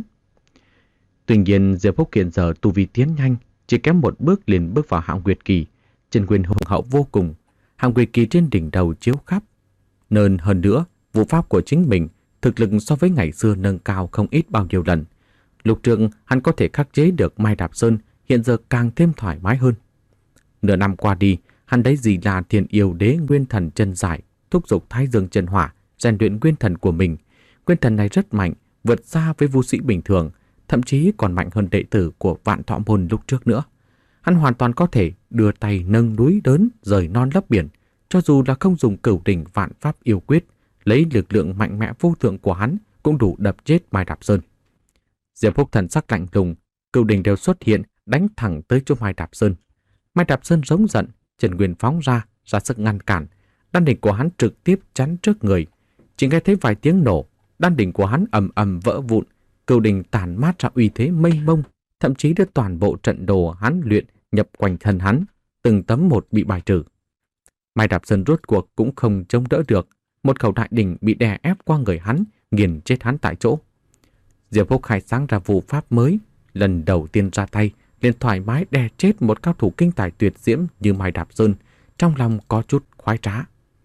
Tuy nhiên Diệp Húc hiện giờ tu vi tiến nhanh, chỉ kém một bước liền bước vào Hạo Nguyệt kỳ, chân nguyên hùng hậu vô cùng, Hạo Nguyệt kỳ trên đỉnh đầu chiếu khắp. Nên hơn nữa, vũ pháp của chính mình thực lực so với ngày xưa nâng cao không ít bao nhiêu lần. Lúc trước hắn có thể khắc chế được Mai Đạp Sơn, hiện giờ càng thêm thoải mái hơn. Nửa năm qua đi, hắn thấy gì là Thiên Yêu Đế nguyên thần chân giải, thúc giục Thái Dương chân hỏa, rèn luyện nguyên thần của mình. Nguyên thần này rất mạnh, vượt xa với vũ sĩ bình thường, thậm chí còn mạnh hơn đệ tử của Vạn Thọ môn lúc trước nữa. Hắn hoàn toàn có thể đưa tay nâng núi lớn, rời non lấp biển, cho dù là không dùng cửu đỉnh vạn pháp yêu quyết, lấy lực lượng mạnh mẽ vô thượng của hắn cũng đủ đập chết Mai Đạp Sơn. Diệp Húc thần sắc lạnh lùng, cửu đỉnh đều xuất hiện, đánh thẳng tới chỗ Mai Đạp Sơn. Mai Đạp Sơn giống giận, Trần Nguyên phóng ra, ra sức ngăn cản. Đan đỉnh của hắn trực tiếp chắn trước người. Chỉ nghe thấy vài tiếng nổ, đan đỉnh của hắn ầm ầm vỡ vụn. cửu đình tản mát ra uy thế mênh mông, thậm chí đưa toàn bộ trận đồ hắn luyện nhập quanh thân hắn, từng tấm một bị bài trừ. Mai Đạp Sơn rốt cuộc cũng không chống đỡ được, một khẩu đại đỉnh bị đè ép qua người hắn, nghiền chết hắn tại chỗ. Diệp Húc khai sáng ra vụ pháp mới, lần đầu tiên ra tay, liền thoải mái đè chết một cao thủ kinh tài tuyệt diễm như Mai Đạp Sơn, trong lòng có chút khoái trá.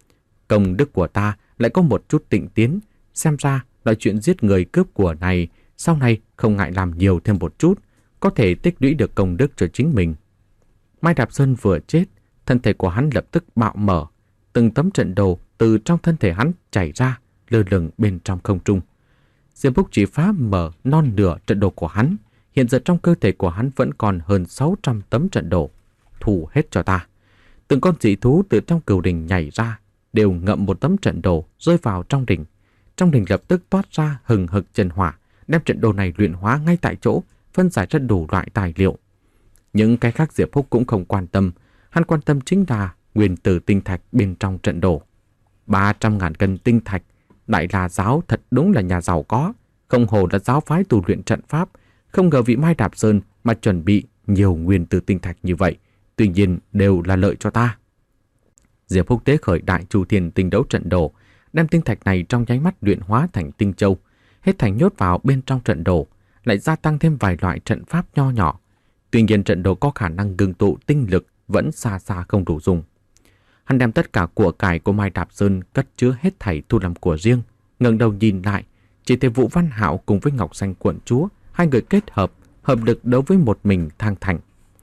Công đức của ta lại có một chút tịnh tiến, xem ra loại chuyện giết người cướp của này sau này không ngại làm nhiều thêm một chút, có thể tích lũy được công đức cho chính mình. Mai Đạp Sơn vừa chết, thân thể của hắn lập tức bạo mở, từng tấm trận đồ từ trong thân thể hắn chảy ra, lơ lửng bên trong không trung. Diệp Húc chỉ phá mở non nửa trận đồ của hắn, hiện giờ trong cơ thể của hắn vẫn còn hơn sáu trăm tấm trận đồ. Thủ hết cho ta. Từng con dị thú từ trong cửu đình nhảy ra, đều ngậm một tấm trận đồ rơi vào trong đỉnh. Trong đỉnh lập tức toát ra hừng hực chân hỏa, đem trận đồ này luyện hóa ngay tại chỗ, phân giải ra đủ loại tài liệu. Những cái khác Diệp Húc cũng không quan tâm, hắn quan tâm chính là nguyên tử tinh thạch bên trong trận đồ. ba trăm ngàn cân tinh thạch, Đại La giáo thật đúng là nhà giàu có, không hồ là giáo phái tu luyện trận pháp, không ngờ vị Mai Đạp Sơn mà chuẩn bị nhiều nguyên tử tinh thạch như vậy, tuy nhiên đều là lợi cho ta. Diệp Húc tế khởi Đại Chu Thiên Tinh Đấu trận đồ, đem tinh thạch này trong nháy mắt luyện hóa thành tinh châu, hết thành nhốt vào bên trong trận đồ, lại gia tăng thêm vài loại trận pháp nho nhỏ. Tuy nhiên trận đồ có khả năng ngưng tụ tinh lực vẫn xa xa không đủ dùng. Hắn đem tất cả của cải của Mai Đạp Sơn cất chứa hết thảy thu làm của riêng, ngẩng đầu nhìn lại, chỉ thấy Vũ Văn Hạo cùng với Ngọc Xanh Quận Chúa, hai người kết hợp, hợp lực đấu với một mình Thang Thành.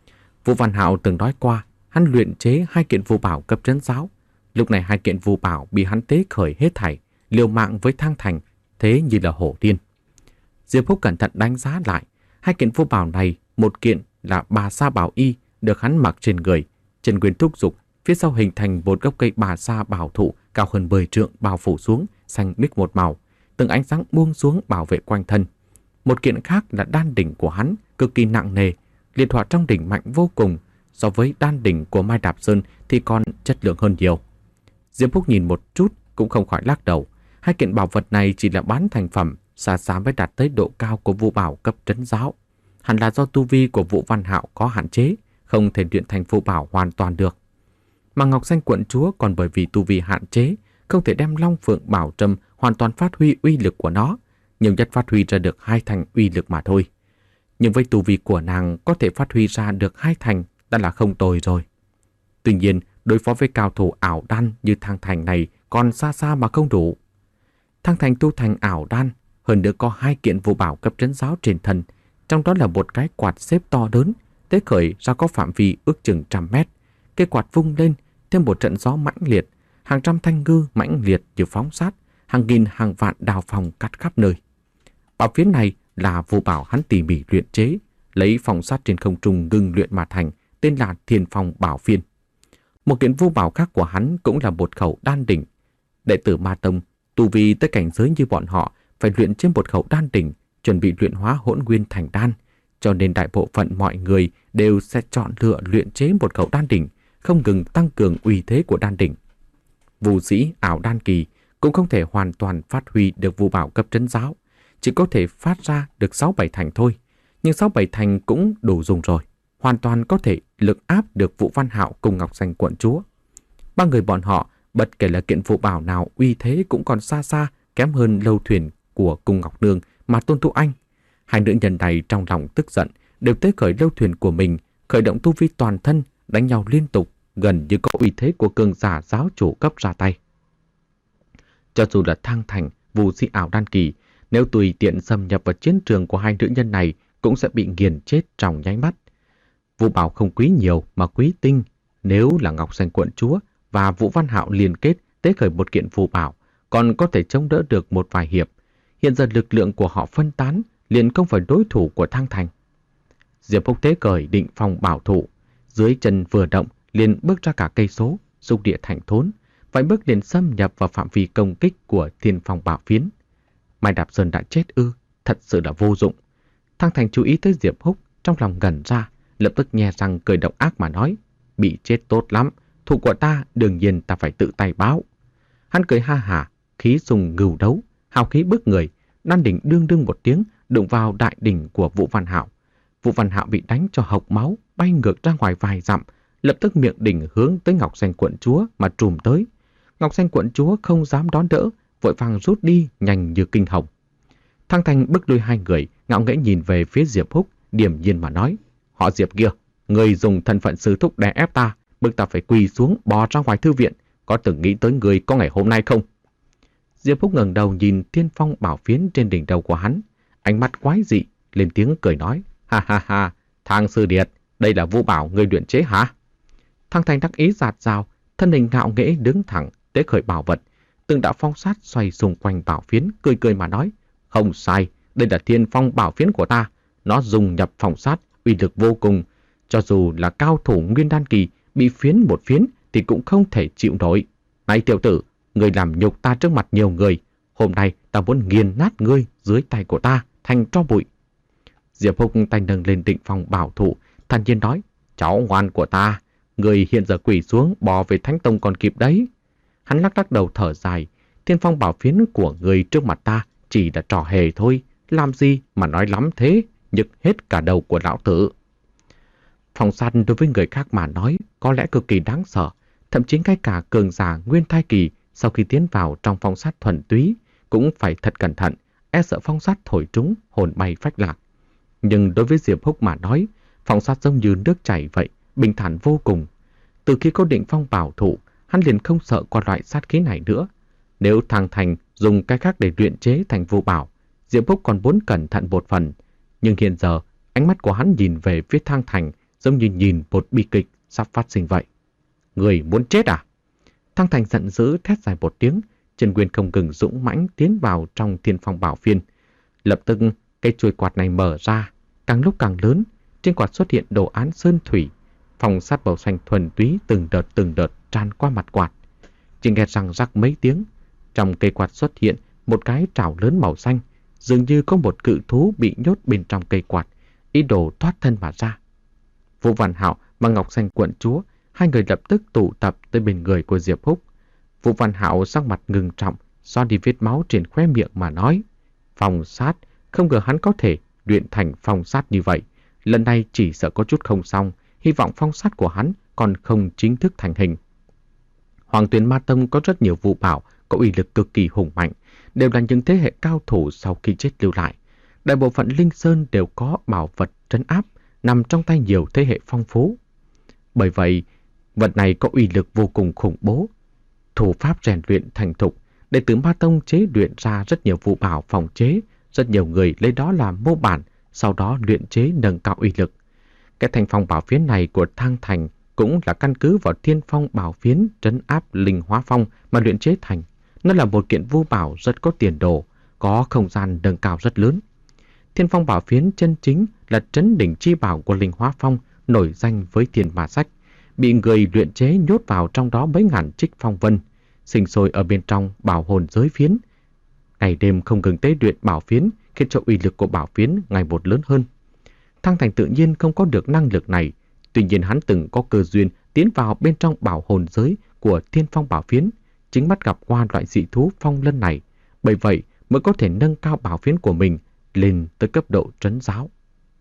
Vũ Văn Hạo từng nói qua, hắn luyện chế hai kiện phù bảo cấp trấn giáo. Lúc này hai kiện phù bảo bị hắn tế khởi hết thảy, liều mạng với Thang Thành, thế như là hổ điên. Diệp Húc cẩn thận đánh giá lại, hai kiện phù bảo này, một kiện là Bà Sa Bảo Y được hắn mặc trên người, chân nguyên thúc dục, phía sau hình thành một gốc cây Bà Sa bảo thụ cao hơn mười trượng bao phủ xuống, xanh biếc một màu, từng ánh sáng buông xuống bảo vệ quanh thân. Một kiện khác là đan đỉnh của hắn, cực kỳ nặng nề, liệt hỏa trong đỉnh mạnh vô cùng, so với đan đỉnh của Mai Đạp Sơn thì còn chất lượng hơn nhiều. Diệp Húc nhìn một chút cũng không khỏi lắc đầu, hai kiện bảo vật này chỉ là bán thành phẩm, xa xa mới đạt tới độ cao của vũ bảo cấp trấn giáo. Hẳn là do tu vi của Vũ Văn Hạo có hạn chế, không thể luyện thành phù bảo hoàn toàn được. Mà Ngọc Xanh Quận Chúa còn bởi vì tu vi hạn chế, không thể đem Long Phượng Bảo Trâm hoàn toàn phát huy uy lực của nó, nhiều nhất phát huy ra được hai thành uy lực mà thôi. Nhưng với tu vi của nàng có thể phát huy ra được hai thành đã là không tồi rồi. Tuy nhiên, đối phó với cao thủ ảo đan như Thang Thành này còn xa xa mà không đủ. Thang Thành tu thành ảo đan, hơn nữa có hai kiện phù bảo cấp trấn giáo trên thân, trong đó là một cái quạt xếp to lớn, tế khởi ra có phạm vi ước chừng trăm mét. Cái quạt vung lên, thêm một trận gió mãnh liệt, hàng trăm thanh ngư mãnh liệt như phóng sát, hàng nghìn hàng vạn đào phòng cắt khắp nơi. Bảo phiến này là phù bảo hắn tỉ mỉ luyện chế, lấy phòng sát trên không trung ngưng luyện mà thành, tên là Thiên Phong Bảo Phiên. Một kiện phù bảo khác của hắn cũng là một khẩu đan đỉnh. Đệ tử Ma Tông tu vi tới cảnh giới như bọn họ phải luyện trên một khẩu đan đỉnh, chuẩn bị luyện hóa hỗn nguyên thành đan, cho nên đại bộ phận mọi người đều sẽ chọn lựa luyện chế một khẩu đan đỉnh, không ngừng tăng cường uy thế của đan đỉnh. Vũ sĩ ảo đan kỳ cũng không thể hoàn toàn phát huy được phù bảo cấp trấn giáo, chỉ có thể phát ra được sáu bảy thành thôi, nhưng sáu bảy thành cũng đủ dùng rồi, hoàn toàn có thể lực áp được Vũ Văn Hạo cùng Ngọc Xanh Quận Chúa. Ba người bọn họ, bất kể là kiện phù bảo nào uy thế cũng còn xa xa kém hơn lâu thuyền của Cung Ngọc Nương mà Tôn Tu Anh. Hai nữ nhân này trong lòng tức giận, đều tế khởi lâu thuyền của mình, khởi động tu vi toàn thân, đánh nhau liên tục, gần như có uy thế của cường giả giáo chủ cấp ra tay. Cho dù là Thang Thành, Vũ sĩ ảo đan kỳ, nếu tùy tiện xâm nhập vào chiến trường của hai nữ nhân này cũng sẽ bị nghiền chết trong nháy mắt. Vũ bảo không quý nhiều mà quý tinh, nếu là Ngọc Xanh Quận Chúa và Vũ Văn Hạo liên kết tế khởi một kiện phù bảo, còn có thể chống đỡ được một vài hiệp. Hiện giờ lực lượng của họ phân tán, liền không phải đối thủ của Thang Thành. Diệp Húc tế cởi định phong bảo thủ, dưới chân vừa động liền bước ra cả cây số, xúc địa thành thốn, vài bước liền xâm nhập vào phạm vi công kích của Thiên Phong Bảo Phiến. Mai Đạp Sơn đã chết ư, thật sự là vô dụng. Thang Thành chú ý tới Diệp Húc, trong lòng ngẩn ra, lập tức nhe răng cười độc ác mà nói, bị chết tốt lắm, thủ của ta đương nhiên ta phải tự tay báo. Hắn cười ha hả, khí sùng ngưu đấu, hào khí bức người, đan đỉnh đương đương một tiếng đụng vào đại đỉnh của Vũ Văn Hạo. Vũ Văn Hạo bị đánh cho hộc máu, bay ngược ra ngoài vài dặm, lập tức miệng đỉnh hướng tới Ngọc Xanh quận chúa mà trùm tới. Ngọc Xanh quận chúa không dám đón đỡ, vội vàng rút đi nhanh như kinh hồng. Thang Thành bức lui hai người, ngạo nghễ nhìn về phía Diệp Húc, điềm nhiên mà nói: "Họ Diệp kia, người dùng thân phận sư thúc đè ép ta, bức ta phải quỳ xuống bò ra ngoài thư viện, có từng nghĩ tới người có ngày hôm nay không?" Diệp Húc ngẩng đầu nhìn Thiên Phong bảo phiến trên đỉnh đầu của hắn, ánh mắt quái dị, lên tiếng cười nói: "Ha ha ha, Thang sư điệt, đây là vũ bảo người luyện chế hả?" Thang Thành đắc ý giạt rào, thân hình ngạo nghễ đứng thẳng, tế khởi bảo vật, từng đạo phong sát xoay xung quanh bảo phiến, cười cười mà nói: "Không sai, đây là Thiên Phong bảo phiến của ta, nó dùng nhập phong sát, uy lực vô cùng, cho dù là cao thủ nguyên đan kỳ bị phiến một phiến thì cũng không thể chịu nổi. Này tiểu tử, ngươi làm nhục ta trước mặt nhiều người, hôm nay ta muốn nghiền nát ngươi dưới tay của ta thành tro bụi." Diệp Húc tay nâng lên định phong bảo thủ, thản nhiên nói: "Cháu ngoan của ta, người hiện giờ quỳ xuống bò về Thánh Tông còn kịp đấy." Hắn lắc lắc đầu thở dài: "Thiên Phong bảo phiến của người trước mặt ta chỉ là trò hề thôi, làm gì mà nói lắm thế, nhức hết cả đầu của lão tử." Phong sát đối với người khác mà nói có lẽ cực kỳ đáng sợ, thậm chí ngay cả cường giả nguyên thai kỳ sau khi tiến vào trong phong sát thuần túy cũng phải thật cẩn thận, e sợ phong sát thổi trúng hồn bay phách lạc. Nhưng đối với Diệp Húc mà nói, phong sát giống như nước chảy vậy, bình thản vô cùng. Từ khi có định phong bảo thủ, hắn liền không sợ qua loại sát khí này nữa. Nếu Thang Thành dùng cái khác để luyện chế thành vô bảo, Diệp Húc còn muốn cẩn thận một phần. Nhưng hiện giờ, ánh mắt của hắn nhìn về phía Thang Thành giống như nhìn một bi kịch sắp phát sinh vậy. "Người muốn chết à?" Thang Thành giận dữ thét dài một tiếng, chân nguyên không ngừng dũng mãnh tiến vào trong Thiên Phong bảo phiên. Lập tức, cây chuôi quạt này mở ra, càng lúc càng lớn, trên quạt xuất hiện đồ án sơn thủy, phong sát màu xanh thuần túy từng đợt từng đợt tràn qua mặt quạt. Chỉ nghe răng rắc mấy tiếng, trong cây quạt xuất hiện một cái trảo lớn màu xanh, dường như có một cự thú bị nhốt bên trong cây quạt, ý đồ thoát thân mà ra. Vũ Văn Hạo và Ngọc Xanh quận chúa, hai người lập tức tụ tập tới bên người của Diệp Húc. Vũ Văn Hạo sắc mặt ngưng trọng, xoa đi vết máu trên khóe miệng mà nói: "Phong sát, không ngờ hắn có thể luyện thành phong sát như vậy. Lần này chỉ sợ có chút không xong, hy vọng phong sát của hắn còn không chính thức thành hình." Hoàng Tuyền Ma Tông có rất nhiều vũ bảo có uy lực cực kỳ hùng mạnh, đều là những thế hệ cao thủ sau khi chết lưu lại. Đại bộ phận Linh Sơn đều có bảo vật trấn áp, nằm trong tay nhiều thế hệ phong phú. Bởi vậy, vật này có uy lực vô cùng khủng bố. Thủ pháp rèn luyện thành thục, đệ tử Ma Tông chế luyện ra rất nhiều vũ bảo phòng chế, rất nhiều người lấy đó làm mô bản, sau đó luyện chế nâng cao uy lực. Cái thành phong bảo phiến này của Thang Thành cũng là căn cứ vào Thiên Phong bảo phiến trấn áp linh hóa phong mà luyện chế thành. Nó là một kiện vũ bảo rất có tiền đồ, có không gian nâng cao rất lớn. Thiên Phong bảo phiến chân chính là trấn đỉnh chi bảo của linh hóa phong, nổi danh với Thiên Ma Sách, bị người luyện chế nhốt vào trong đó mấy ngàn trích phong vân, sinh sôi ở bên trong bảo hồn giới phiến. Ngày đêm không ngừng tế luyện bảo phiến, khiến cho uy lực của bảo phiến ngày một lớn hơn. Thang Thành tự nhiên không có được năng lực này, tuy nhiên hắn từng có cơ duyên tiến vào bên trong bảo hồn giới của Thiên Phong bảo phiến, chính mắt gặp qua loại dị thú phong lân này, bởi vậy mới có thể nâng cao bảo phiến của mình lên tới cấp độ trấn giáo.